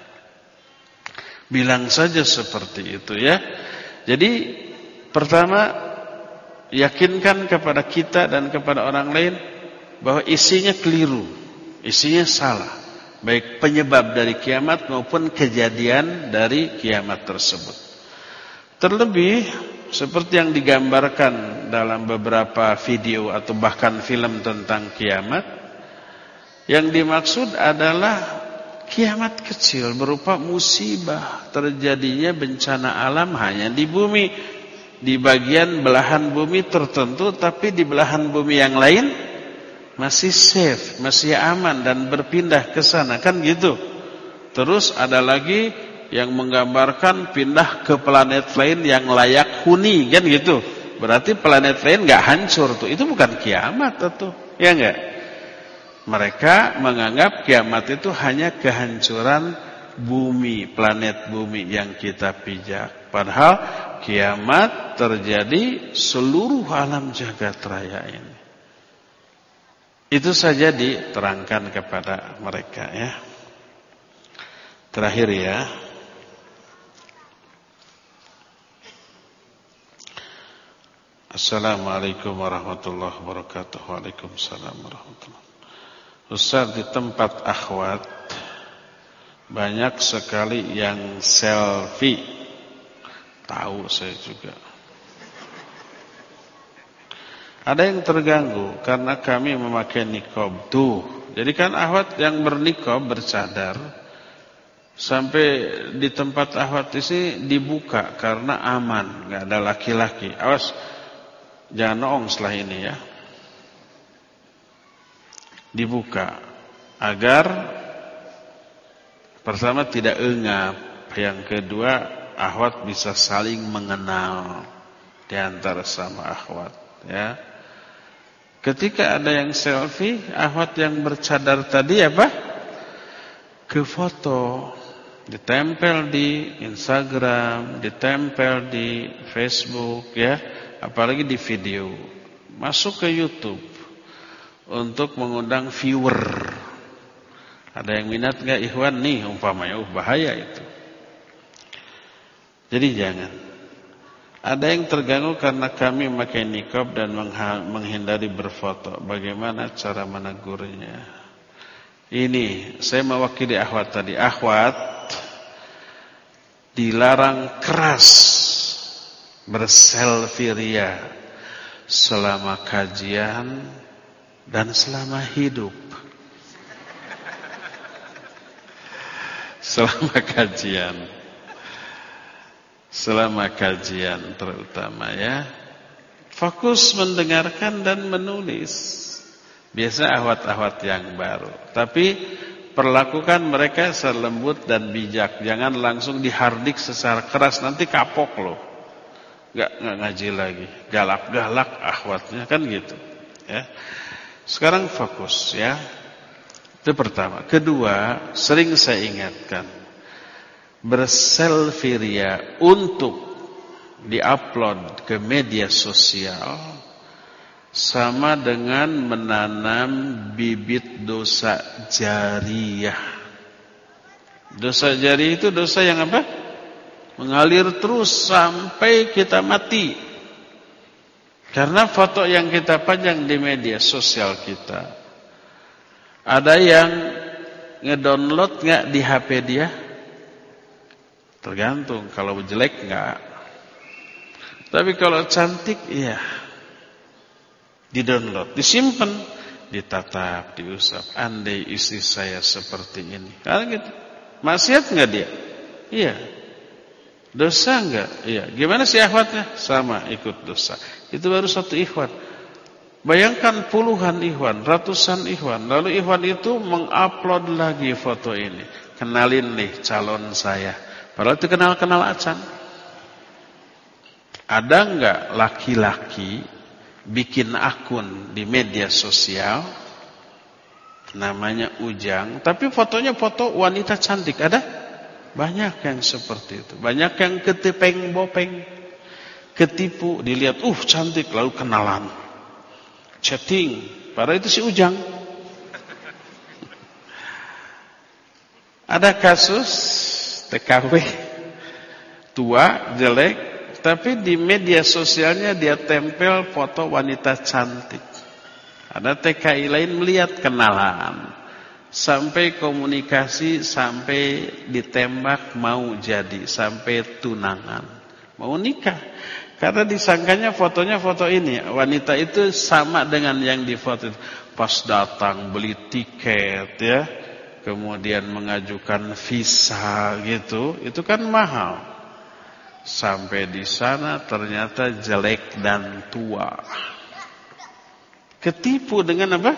Bilang saja seperti itu ya. Jadi pertama, yakinkan kepada kita dan kepada orang lain bahwa isinya keliru, isinya salah, baik penyebab dari kiamat maupun kejadian dari kiamat tersebut. Terlebih seperti yang digambarkan dalam beberapa video atau bahkan film tentang kiamat, yang dimaksud adalah kiamat kecil berupa musibah, terjadinya bencana alam hanya di bumi, di bagian belahan bumi tertentu, tapi di belahan bumi yang lain masih safe, masih aman dan berpindah ke sana, kan gitu. Terus ada lagi yang menggambarkan pindah ke planet lain yang layak huni, kan gitu. Berarti planet lain enggak hancur tuh. Itu bukan kiamat tuh. Ya enggak? Mereka menganggap kiamat itu hanya kehancuran bumi, planet bumi yang kita pijak. Padahal kiamat terjadi seluruh alam jagat raya ini. Itu saja diterangkan kepada mereka ya. Terakhir ya. Assalamualaikum warahmatullahi wabarakatuh. Waalaikumsalam warahmatullahi wabarakatuh. Ustaz, di tempat akhwat banyak sekali yang selfie. Tahu saya juga. Ada yang terganggu karena kami memakai niqab tuh. Jadi kan akhwat yang berniqab bercadar sampai di tempat akhwat ini dibuka karena aman, enggak ada laki-laki. Awas, jangan noong setelah ini ya. Dibuka agar pertama tidak engap, yang kedua akhwat bisa saling mengenal di antara sama akhwat ya. Ketika ada yang selfie, akhwat yang bercadar tadi apa? Ke foto, ditempel di Instagram, ditempel di Facebook ya, apalagi di video. Masuk ke YouTube untuk mengundang viewer. Ada yang minat enggak ikhwan nih umpamanya, uh bahaya itu. Jadi jangan. Ada yang terganggu karena kami memakai niqab dan menghindari berfoto. Bagaimana cara menegurnya? Ini saya mewakili akhwat tadi. Akhwat dilarang keras berselfie ria selama kajian dan selama hidup. Selama kajian. Selama kajian terutama ya. Fokus mendengarkan dan menulis. Biasa ahwat-ahwat yang baru. Tapi perlakukan mereka selembut dan bijak. Jangan langsung dihardik secara keras. Nanti kapok loh. Gak, gak ngaji lagi. Galak-galak ahwatnya kan gitu. Ya. Sekarang fokus ya. Itu pertama. Kedua, sering saya ingatkan. Berselfie ria untuk diupload ke media sosial sama dengan menanam bibit dosa jariyah. Dosa jariyah itu dosa yang apa? Mengalir terus sampai kita mati. Karena foto yang kita pajang di media sosial kita, ada yang ngedownload nggak di H P dia? Tergantung, kalau jelek enggak. Tapi kalau cantik, iya. Di-download, disimpan, ditatap, diusap. Andai istri saya seperti ini. Karena gitu. Maksiat enggak dia? Iya. Dosa enggak? Iya. Gimana sih akhwatnya? Sama, ikut dosa. Itu baru satu ikhwan. Bayangkan puluhan ikhwan, ratusan ikhwan. Lalu ikhwan itu mengupload lagi foto ini. Kenalin nih calon saya. Padahal itu kenal-kenal acan. Ada enggak laki-laki bikin akun di media sosial namanya Ujang, tapi fotonya foto wanita cantik? Ada? Banyak yang seperti itu. Banyak yang ketipeng-bopeng, ketipu, dilihat, uh cantik, lalu kenalan, chatting. Padahal itu si Ujang. Ada kasus T K W tua, jelek, tapi di media sosialnya dia tempel foto wanita cantik. Ada T K I lain melihat, kenalan, sampai komunikasi, sampai ditembak, mau jadi, sampai tunangan, mau nikah. Karena disangkanya fotonya foto ini, wanita itu sama dengan yang difoto. Pas datang beli tiket ya, kemudian mengajukan visa gitu, itu kan mahal. Sampai di sana ternyata jelek dan tua. Ketipu dengan apa?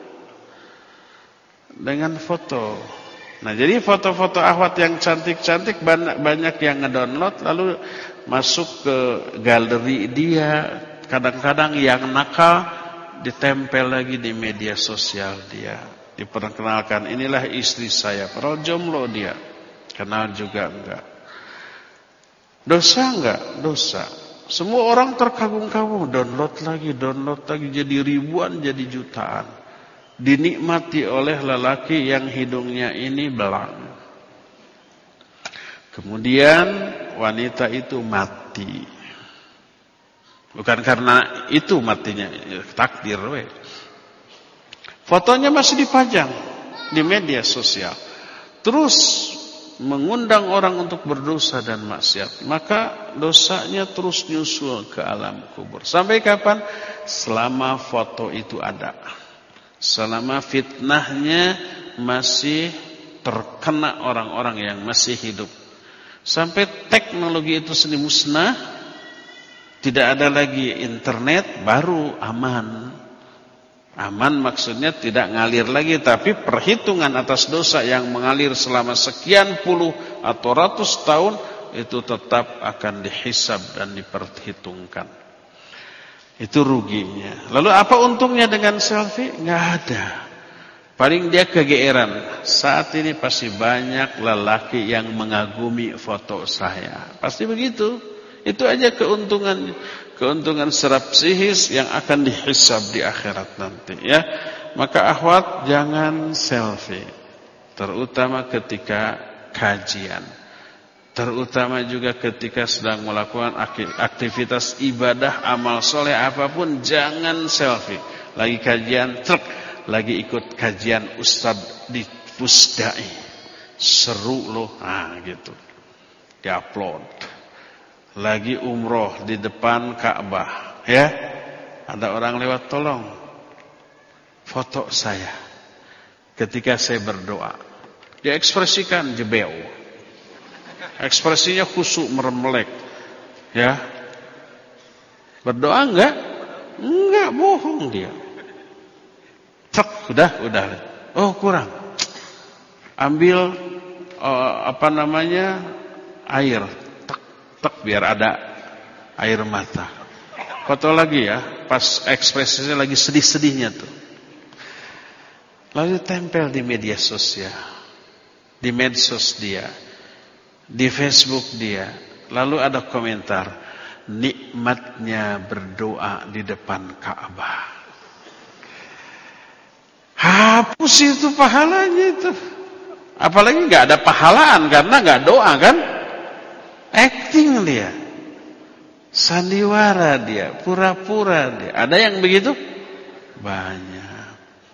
Dengan foto. Nah, jadi foto-foto akhwat yang cantik-cantik banyak yang ngedownload lalu masuk ke galeri dia. Kadang-kadang yang nakal ditempel lagi di media sosial dia. Diperkenalkan, inilah istri saya. Padahal jomblo dia. Kenal juga enggak. Dosa enggak? Dosa. Semua orang terkagum-kagum. Download lagi, download lagi. Jadi ribuan, jadi jutaan. Dinikmati oleh lelaki yang hidungnya ini belang. Kemudian wanita itu mati. Bukan karena itu matinya. Takdir we. Fotonya masih dipajang di media sosial. Terus mengundang orang untuk berdosa dan maksiat. Maka dosanya terus nyusul ke alam kubur. Sampai kapan? Selama foto itu ada. Selama fitnahnya masih terkena orang-orang yang masih hidup. Sampai teknologi itu sendiri musnah. Tidak ada lagi internet, baru aman. Aman maksudnya tidak ngalir lagi, tapi perhitungan atas dosa yang mengalir selama sekian puluh atau ratus tahun itu tetap akan dihisab dan diperhitungkan. Itu ruginya. Lalu apa untungnya dengan selfie? Nggak ada. Paling dia kegeeran. Saat ini pasti banyak lelaki yang mengagumi foto saya. Pasti begitu. Itu aja keuntungan keuntungan serap psikis yang akan dihisab di akhirat nanti, ya. Maka akhwat, jangan selfie. Terutama ketika kajian. Terutama juga ketika sedang melakukan aktivitas ibadah, amal soleh apapun, jangan selfie. Lagi kajian, truk, lagi ikut kajian Ustadz di Pusdai, seru loh, nah gitu, diupload. Lagi umroh di depan Ka'bah, ya, ada orang lewat, tolong foto saya ketika saya berdoa. Dia ekspresikan jebeu, ekspresinya khusyuk meremelek, ya. Berdoa enggak? Enggak, bohong dia. Cek, udah, udah. Oh, kurang. Ambil uh, apa namanya? Air. Tek, tek biar ada air mata. Foto lagi ya, pas ekspresinya lagi sedih-sedihnya tuh. Lalu tempel di media sosial. Di medsos dia. Di Facebook dia. Lalu ada komentar, nikmatnya berdoa di depan Ka'bah. Hapus itu pahalanya itu. Apalagi nggak ada pahalaan karena nggak doa kan? Acting dia, sandiwara dia, pura-pura dia. Ada yang begitu? Banyak.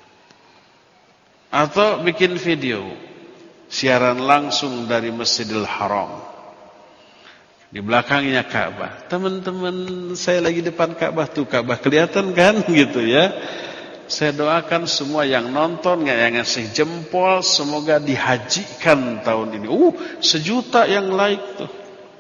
Atau bikin video, siaran langsung dari Masjidil Haram. Di belakangnya Ka'bah. Teman-teman, saya lagi depan Ka'bah tuh, Ka'bah kelihatan kan gitu ya. Saya doakan semua yang nonton, yang ngasih jempol, semoga dihajikan tahun ini. Uh, sejuta yang like tuh.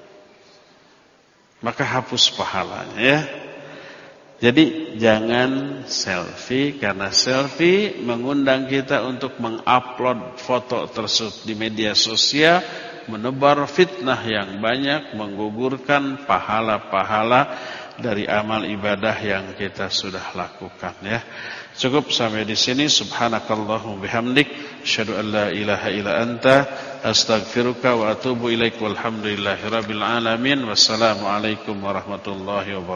Maka hapus pahalanya ya. Jadi jangan selfie, karena selfie mengundang kita untuk mengupload foto tersebut di media sosial, menebar fitnah yang banyak, menggugurkan pahala-pahala dari amal ibadah yang kita sudah lakukan ya. Cukup sampai di sini. Subhanakallahumma bihamdik, asyhadu an la ilaha illa anta, astaghfiruka wa atubu ilaik. Walhamdulillahirabbil alamin. Wassalamualaikum warahmatullahi wabarakatuh.